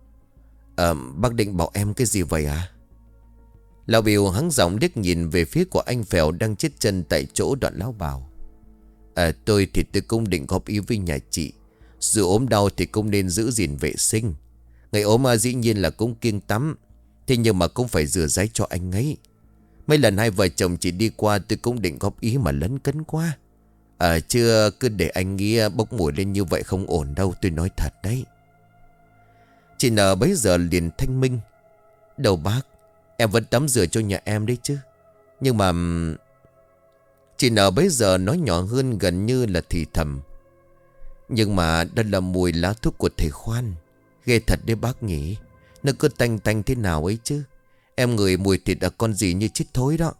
Bác định bảo em cái gì vậy à? Lão Bill hắng giọng liếc nhìn về phía của anh Phèo đang chết chân tại chỗ, đoạn lão bảo: tôi cũng định góp ý với nhà chị. Dù ốm đau thì cũng nên giữ gìn vệ sinh. Ngày ốm dĩ nhiên là cũng kiêng tắm, thế nhưng mà cũng phải rửa ráy cho anh ấy. Mấy lần hai vợ chồng chị đi qua tôi cũng định góp ý mà lấn cấn quá. Chưa cứ để anh nghĩ bốc mùi lên như vậy không ổn đâu, tôi nói thật đấy. Chị Nở bấy giờ liền thanh minh: Đâu bác, em vẫn tắm rửa cho nhà em đấy chứ. Nhưng mà... Chị Nở bấy giờ nói nhỏ hơn, gần như là thì thầm: Nhưng mà đó là mùi lá thuốc của thầy Khoan. Ghê thật đấy bác nhỉ. Nó cứ tanh tanh thế nào ấy chứ. Em ngửi mùi thịt con gì như chết thối đó.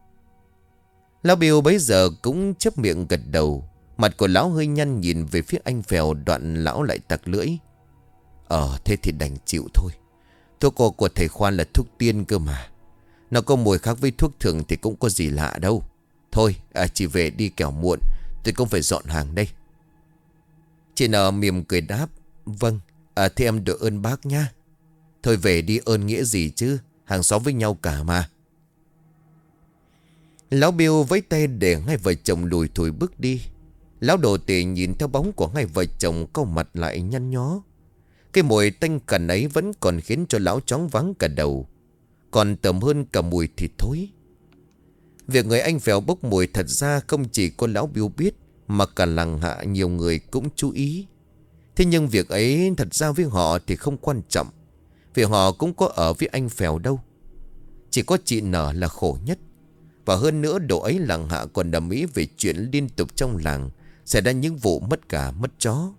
Lão Bill bấy giờ cũng chớp miệng gật đầu. Mặt của lão hơi nhăn nhìn về phía anh Phèo, đoạn lão lại tặc lưỡi: Thế thì đành chịu thôi. Thuốc của thầy Khoan là thuốc tiên cơ mà. Nó có mùi khác với thuốc thường thì cũng có gì lạ đâu. Thôi chị về đi kẻo muộn, tôi cũng phải dọn hàng đây. Chị Nở mỉm cười đáp: Vâng, thế em đội ơn bác nha. Thôi về đi, ơn nghĩa gì chứ, hàng xóm với nhau cả mà. Lão Bill vẫy tay để hai vợ chồng lùi thủi bước đi. Lão đồ tể nhìn theo bóng của hai vợ chồng, cau mặt lại nhăn nhó. Cái mùi tanh cằn ấy vẫn còn khiến cho lão choáng váng cả đầu, còn tầm hơn cả mùi thịt thối. Việc người anh Phèo bốc mùi thật ra không chỉ có lão Bill biết, mà cả làng Hạ nhiều người cũng chú ý. Thế nhưng việc ấy thật ra với họ thì không quan trọng, vì họ cũng có ở với anh Phèo đâu. Chỉ có chị Nở là khổ nhất. Và hơn nữa độ ấy làng Hạ còn đàm ý về chuyện liên tục trong làng xảy ra những vụ mất gà mất chó.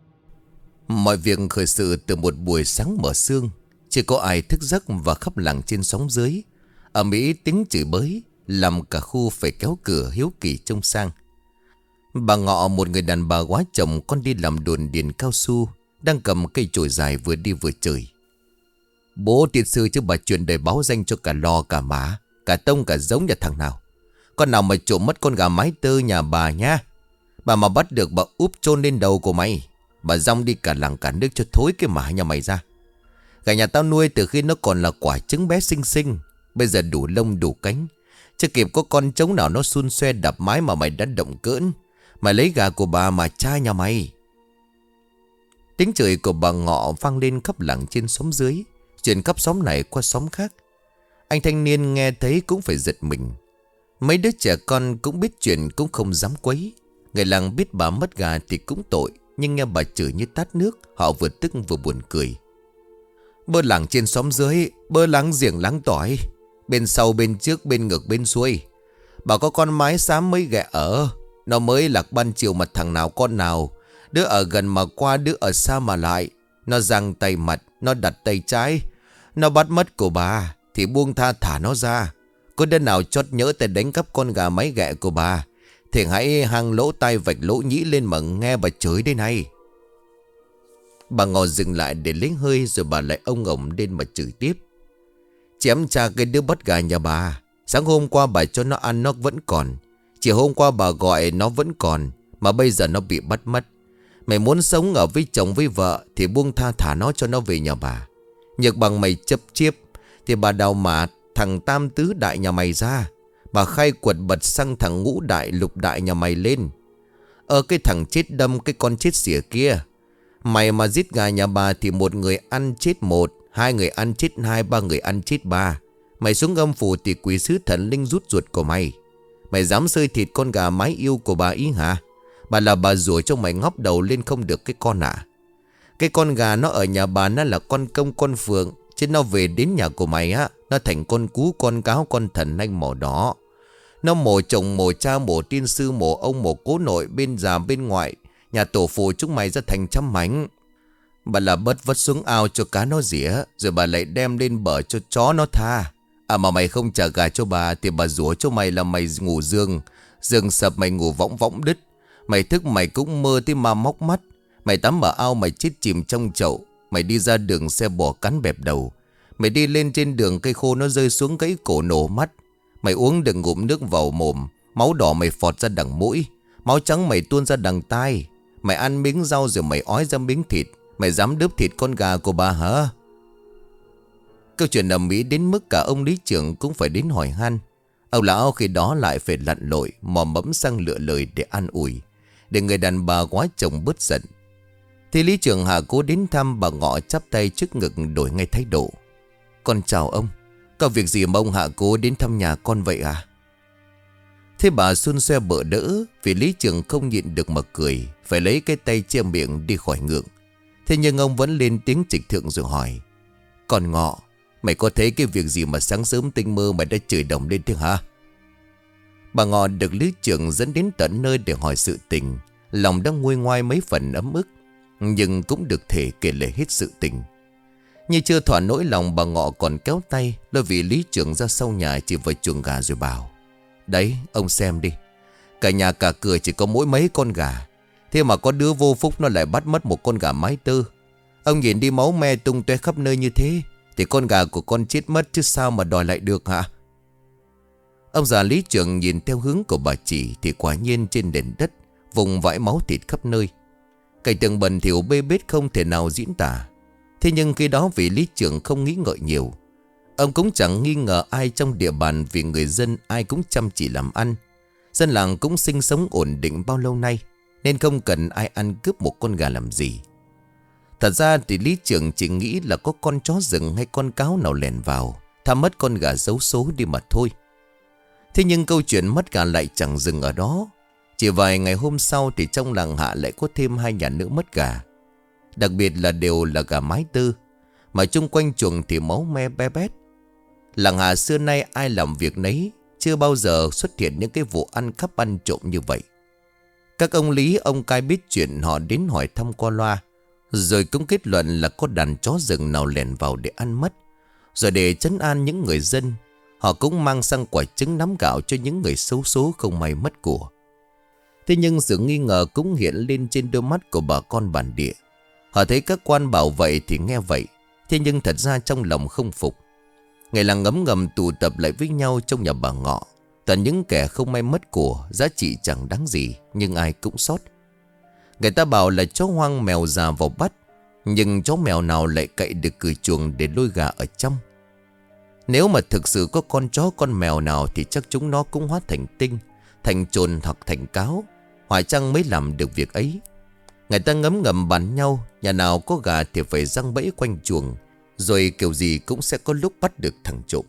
Mọi việc khởi sự từ một buổi sáng mở sương. Chỉ có ai thức giấc và khắp làng trên sóng dưới ở Mỹ tiếng chửi bới làm cả khu phải kéo cửa hiếu kỳ trông sang. Bà Ngọ, một người đàn bà quá chồng con đi làm đồn điền cao su, đang cầm cây chổi dài vừa đi vừa chửi: "Bố tiên sư chứ bà truyền đời báo danh cho cả Lo cả Mã, cả Tông cả Giống nhà thằng nào. Con nào mà trộm mất con gà mái tơ nhà bà nhá. Bà mà bắt được bà úp chôn lên đầu của mày. Bà dong đi cả làng cả nước cho thối cái mã nhà mày ra. Gà nhà tao nuôi từ khi nó còn là quả trứng bé xinh xinh, bây giờ đủ lông đủ cánh. Chưa kịp có con trống nào nó xun xoe đập mái mà mày đã động cỡn. Mày lấy gà của bà mà cha nhà mày." Tiếng chửi của bà Ngọ vang lên khắp làng trên xóm dưới, chuyển khắp xóm này qua xóm khác. Anh thanh niên nghe thấy cũng phải giật mình. Mấy đứa trẻ con cũng biết chuyện cũng không dám quấy. Người làng biết bà mất gà thì cũng tội, nhưng nghe bà chửi như tát nước, họ vừa tức vừa buồn cười. Bơ làng trên xóm dưới, bơ láng giềng láng tỏi, bên sau bên trước bên ngược bên xuôi. Bà có con mái xám mới ghẹ ở. Nó mới lạc ban chiều mà thằng nào con nào, đứa ở gần mà qua, đứa ở xa mà lại. Nó giang tay mặt, nó đặt tay trái. Nó bắt mất của bà thì buông tha thả nó ra. Có đứa nào chót nhỡ tay đánh cắp con gà mái ghẹ của bà thì hãy hang lỗ tai vạch lỗ nhĩ lên mà nghe bà chửi đây này. Bà Ngọ dừng lại để lấy hơi, rồi bà lại ông ổng lên mà chửi tiếp: "Chém cha cái đứa bắt gà nhà bà. Sáng hôm qua bà cho nó ăn nó vẫn còn, chiều hôm qua bà gọi nó vẫn còn, mà bây giờ nó bị bắt mất. Mày muốn sống ở với chồng với vợ thì buông tha thả nó cho nó về nhà bà. Nhược bằng mày chấp chiếp thì bà đào mả thằng tam tứ đại nhà mày ra. Bà khai quật bật sang thằng ngũ đại lục đại nhà mày lên. Cái thằng chết đâm cái con chết xỉa kia. Mày mà giết gà nhà bà thì một người ăn chết một, hai người ăn chết hai, ba người ăn chết ba. Mày xuống âm phủ thì quỷ sứ thần linh rút ruột của mày. Mày dám xơi thịt con gà mái yêu của bà ý hả? Bà là bà rủa cho mày ngóc đầu lên không được cái con à? Cái con gà nó ở nhà bà nó là con công con phượng, chứ nó về đến nhà của mày á, nó thành con cú con cáo con thần anh mỏ đỏ. Nó mổ chồng mổ cha mổ tiên sư mổ ông mổ cố nội bên già bên ngoại. Nhà tổ phụ chúng mày ra thành trăm mảnh. Bà là bớt vất xuống ao cho cá nó rỉa, rồi bà lại đem lên bờ cho chó nó tha. Mà mày không trả gà cho bà thì bà rủa cho mày là mày ngủ giường. Giường sập mày ngủ võng võng đứt. Mày thức mày cũng mơ tới ma móc mắt. Mày tắm ở ao mày chết chìm trong chậu. Mày đi ra đường xe bò cắn bẹp đầu. Mày đi lên trên đường cây khô nó rơi xuống gãy cổ nổ mắt. Mày uống đừng ngụm nước vào mồm. Máu đỏ mày phọt ra đằng mũi. Máu trắng mày tuôn ra đằng tai. Mày ăn miếng rau rồi mày ói ra miếng thịt. Mày dám đớp thịt con gà của bà hả? Câu chuyện ầm ĩ đến mức cả ông lý trưởng cũng phải đến hỏi han. Ông lão khi đó lại phải lặn lội mò mẫm sang lựa lời để an ủi, để người đàn bà quá chồng bớt giận. Thì lý trưởng Hà Cố đến thăm bà Ngọ, chắp tay trước ngực đổi ngay thái độ: "Con chào ông. Có việc gì mà ông Hạ Cố đến thăm nhà con vậy à?" Thế bà xun xoe bợ đỡ, vì lý trưởng không nhịn được mà cười, phải lấy cái tay che miệng đi khỏi ngượng. Thế nhưng ông vẫn lên tiếng trịch thượng rồi hỏi: "Con Ngọ, mày có thấy cái việc gì mà sáng sớm tinh mơ mày đã chửi đồng lên thế hả?" Bà Ngọ được lý trưởng dẫn đến tận nơi để hỏi sự tình, lòng đang nguôi ngoai mấy phần ấm ức, nhưng cũng được thể kể lể hết sự tình. Như chưa thỏa nỗi lòng, bà Ngọ còn kéo tay lôi vị lý trưởng ra sau nhà chỉ vào chuồng gà rồi bảo: "Đấy, ông xem đi. Cả nhà cả cửa chỉ có mỗi mấy con gà. Thế mà có đứa vô phúc nó lại bắt mất một con gà mái tơ. Ông nhìn đi máu me tung tóe khắp nơi như thế thì con gà của con chết mất chứ sao mà đòi lại được hả?" Ông già lý trưởng nhìn theo hướng của bà chỉ thì quả nhiên trên nền đất vùng vãi máu thịt khắp nơi. Cảnh tượng bẩn thỉu bê bết không thể nào diễn tả. Thế nhưng khi đó vị lý trưởng không nghĩ ngợi nhiều. Ông cũng chẳng nghi ngờ ai trong địa bàn, vì người dân ai cũng chăm chỉ làm ăn. Dân làng cũng sinh sống ổn định bao lâu nay, nên không cần ai ăn cướp một con gà làm gì. Thật ra thì lý trưởng chỉ nghĩ là có con chó rừng hay con cáo nào lèn vào, tham mất con gà xấu số đi mà thôi. Thế nhưng câu chuyện mất gà lại chẳng dừng ở đó. Chỉ vài ngày hôm sau thì trong làng Hạ lại có thêm 2 nhà nữa mất gà. Đặc biệt là đều là gà mái tơ, mà chung quanh chuồng thì máu me be bét. Làng Hà xưa nay ai làm việc nấy, chưa bao giờ xuất hiện những cái vụ ăn cắp ăn trộm như vậy. Các ông Lý ông Cai biết chuyện họ đến hỏi thăm qua loa, rồi cũng kết luận là có đàn chó rừng nào lẻn vào để ăn mất. Rồi để trấn an những người dân, họ cũng mang sang quả trứng nắm gạo cho những người xấu số không may mất của. Thế nhưng sự nghi ngờ cũng hiện lên trên đôi mắt của bà con bản địa. Họ thấy các quan bảo vậy thì nghe vậy, thế nhưng thật ra trong lòng không phục. Ngày làng ngấm ngầm tụ tập lại với nhau trong nhà bà Ngọ. Toàn những kẻ không may mất của, giá trị chẳng đáng gì, nhưng ai cũng sót. Người ta bảo là chó hoang mèo già vào bắt, nhưng chó mèo nào lại cậy được cửa chuồng để lôi gà ở trong. Nếu mà thực sự có con chó con mèo nào thì chắc chúng nó cũng hóa thành tinh, thành trồn hoặc thành cáo. Hoài chăng mới làm được việc ấy. Người ta ngấm ngầm bàn nhau, nhà nào có gà thì phải giăng bẫy quanh chuồng, rồi kiểu gì cũng sẽ có lúc bắt được thằng trộm.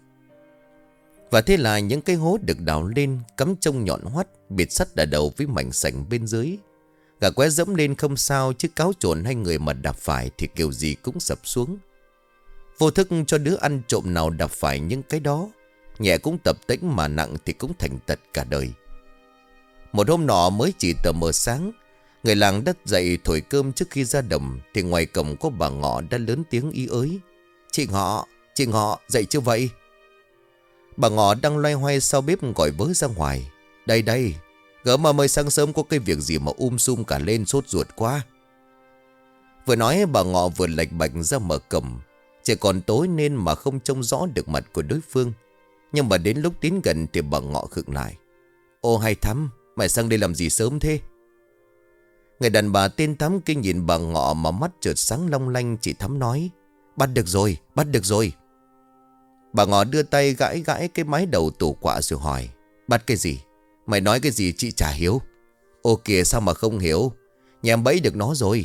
Và thế là những cái hố được đào lên, cắm trông nhọn hoắt, bịt sắt đà đầu với mảnh sành bên dưới. Gà qué dẫm lên không sao, chứ cáo trộn hay người mà đạp phải thì kiểu gì cũng sập xuống. Vô thức cho đứa ăn trộm nào đạp phải những cái đó, nhẹ cũng tập tễnh mà nặng thì cũng thành tật cả đời. Một hôm nọ mới chỉ tờ mờ sáng, người làng đất dậy thổi cơm trước khi ra đồng, thì ngoài cổng có bà Ngọ đã lớn tiếng ý ới: chị Ngọ, dậy chưa vậy?" Bà Ngọ đang loay hoay sau bếp gọi vớ ra ngoài: Đây, gỡ mà mới sáng sớm có cái việc gì mà sum cả lên, sốt ruột quá." Vừa nói bà Ngọ vừa lạch bạch ra mở cổng. Chỉ còn tối nên mà không trông rõ được mặt của đối phương. Nhưng mà đến lúc tiến gần thì bà Ngọ khựng lại: "Ô hay Thắm, mày sang đây làm gì sớm thế?" Người đàn bà tên Thắm kinh nhìn bà Ngọ mà mắt chợt sáng long lanh. Chị Thắm nói: Bắt được rồi." Bà Ngọ đưa tay gãi cái mái đầu tủ quạ rồi hỏi: "Bắt cái gì? Mày nói cái gì chị chả hiểu." "Ô kìa, sao mà không hiểu? Nhà em bẫy được nó rồi."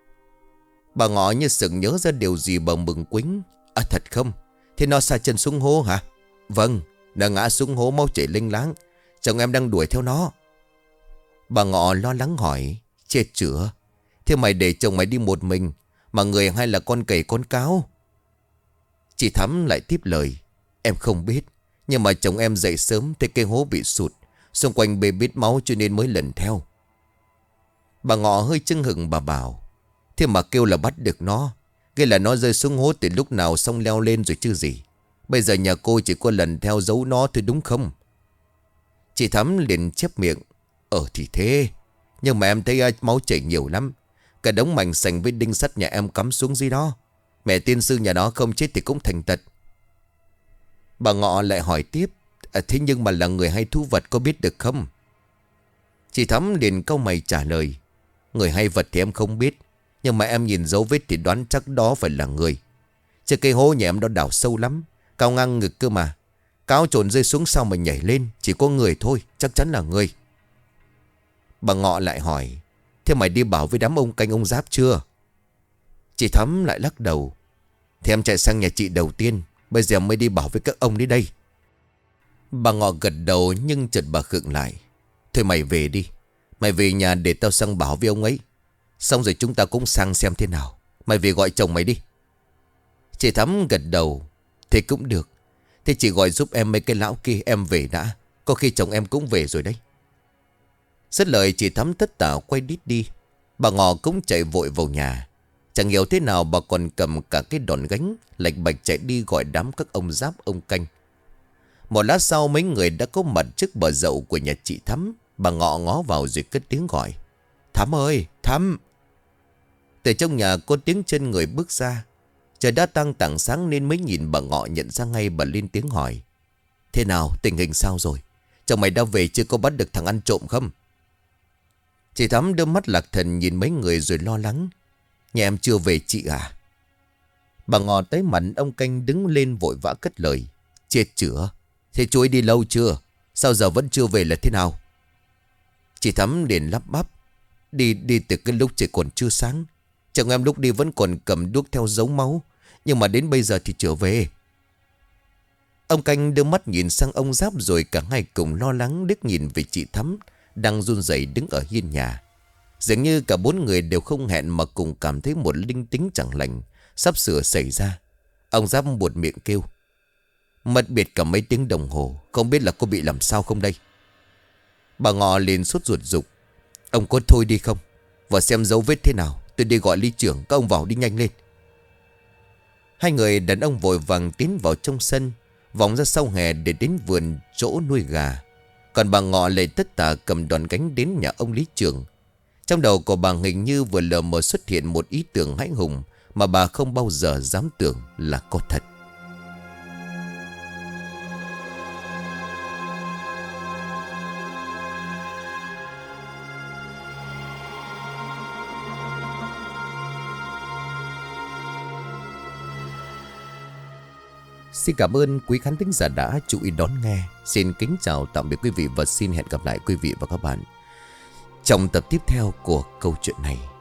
Bà Ngọ như sực nhớ ra điều gì bồng bừng quính: "À thật không? Thế nó sa chân xuống hố hả?" "Vâng, nó ngã xuống hố máu chảy linh láng. Chồng em đang đuổi theo nó." Bà Ngọ lo lắng hỏi: "Chết chửa, thế mày để chồng mày đi một mình, mà người hay là con cầy con cáo?" Chị Thắm lại tiếp lời: "Em không biết, nhưng mà chồng em dậy sớm thấy cái hố bị sụt, xung quanh bê bết máu cho nên mới lần theo." Bà Ngọ hơi chưng hửng, bà bảo: "Thế mà kêu là bắt được nó, nghĩa là nó rơi xuống hố từ lúc nào xong leo lên rồi chứ gì. Bây giờ nhà cô chỉ có lần theo dấu nó thôi đúng không?" Chị Thắm liền chép miệng: Thì thế, nhưng mà em thấy máu chảy nhiều lắm. Cả đống mảnh sành với đinh sắt nhà em cắm xuống dưới đó. Mẹ tiên sư nhà nó không chết thì cũng thành tật." Bà Ngọ lại hỏi tiếp: "Thế nhưng mà là người hay thú vật có biết được không?" Chị Thắm liền cau mày trả lời: "Người hay vật thì em không biết, nhưng mà em nhìn dấu vết thì đoán chắc đó phải là người. Chứ cây hố nhà em đó đào sâu lắm, cao ngang ngực cơ mà. Cáo trồn rơi xuống sau mà nhảy lên, chỉ có người thôi, chắc chắn là người." Bà Ngọ lại hỏi: "Thế mày đi bảo với đám ông canh ông Giáp chưa?" Chị Thắm lại lắc đầu: "Thì em chạy sang nhà chị đầu tiên, bây giờ mới đi bảo với các ông đến đây." Bà Ngọ gật đầu nhưng chợt bà khựng lại: "Thôi mày về đi, mày về nhà để tao sang bảo với ông ấy. Xong rồi chúng ta cũng sang xem thế nào. Mày về gọi chồng mày đi." Chị Thắm gật đầu: "Thế cũng được. Thế chị gọi giúp em mấy cái lão kia, em về đã. Có khi chồng em cũng về rồi đấy." Dứt lời chị Thắm tất tả quay đít đi. Bà Ngọ cũng chạy vội vào nhà. Chẳng hiểu thế nào bà còn cầm cả cái đòn gánh, lạch bạch chạy đi gọi đám các ông Giáp ông canh. Một lát sau mấy người đã có mặt trước bờ dậu của nhà chị Thắm. Bà Ngọ ngó vào rồi cất tiếng gọi: "Thắm ơi, Thắm!" Từ trong nhà có tiếng chân người bước ra. Trời đã tăng tảng sáng nên mới nhìn bà Ngọ nhận ra ngay. Bà lên tiếng hỏi: "Thế nào, tình hình sao rồi? Chồng mày đã về chưa, có bắt được thằng ăn trộm không?" Chị Thắm đưa mắt lạc thần nhìn mấy người rồi lo lắng: "Nhà em chưa về chị à?" Bà Ngọ tái mặt ông canh đứng lên vội vã cất lời: "Chết chửa, thế chú ấy đi lâu chưa? Sao giờ vẫn chưa về là thế nào?" Chị Thắm liền lắp bắp: Đi từ cái lúc trời còn chưa sáng. Chồng em lúc đi vẫn còn cầm đuốc theo dấu máu, nhưng mà đến bây giờ thì trở về." Ông canh đưa mắt nhìn sang ông Giáp rồi cả hai cùng lo lắng liếc nhìn về chị Thắm đang run rẩy đứng ở hiên nhà. Dường như cả bốn người đều không hẹn mà cùng cảm thấy một linh tính chẳng lành sắp sửa xảy ra. Ông Giáp buột miệng kêu: Mất biệt cả mấy tiếng đồng hồ, không biết là cô bị làm sao không đây. Bà Ngọ liền sốt ruột giục: Ông có thôi đi không? Vào xem dấu vết thế nào, tôi đi gọi lý trưởng. Các ông vào đi nhanh lên. Hai người đàn ông vội vàng tiến vào trong sân, vòng ra sau hè để đến vườn chỗ nuôi gà. Còn bà Ngọ lại tất tả cầm đòn gánh đến nhà ông lý trưởng. Trong đầu của bà hình như vừa lờ mờ xuất hiện một ý tưởng hãi hùng mà bà không bao giờ dám tưởng là có thật. Xin cảm ơn quý khán thính giả đã chú ý đón nghe. Xin kính chào tạm biệt quý vị và xin hẹn gặp lại quý vị và các bạn trong tập tiếp theo của câu chuyện này.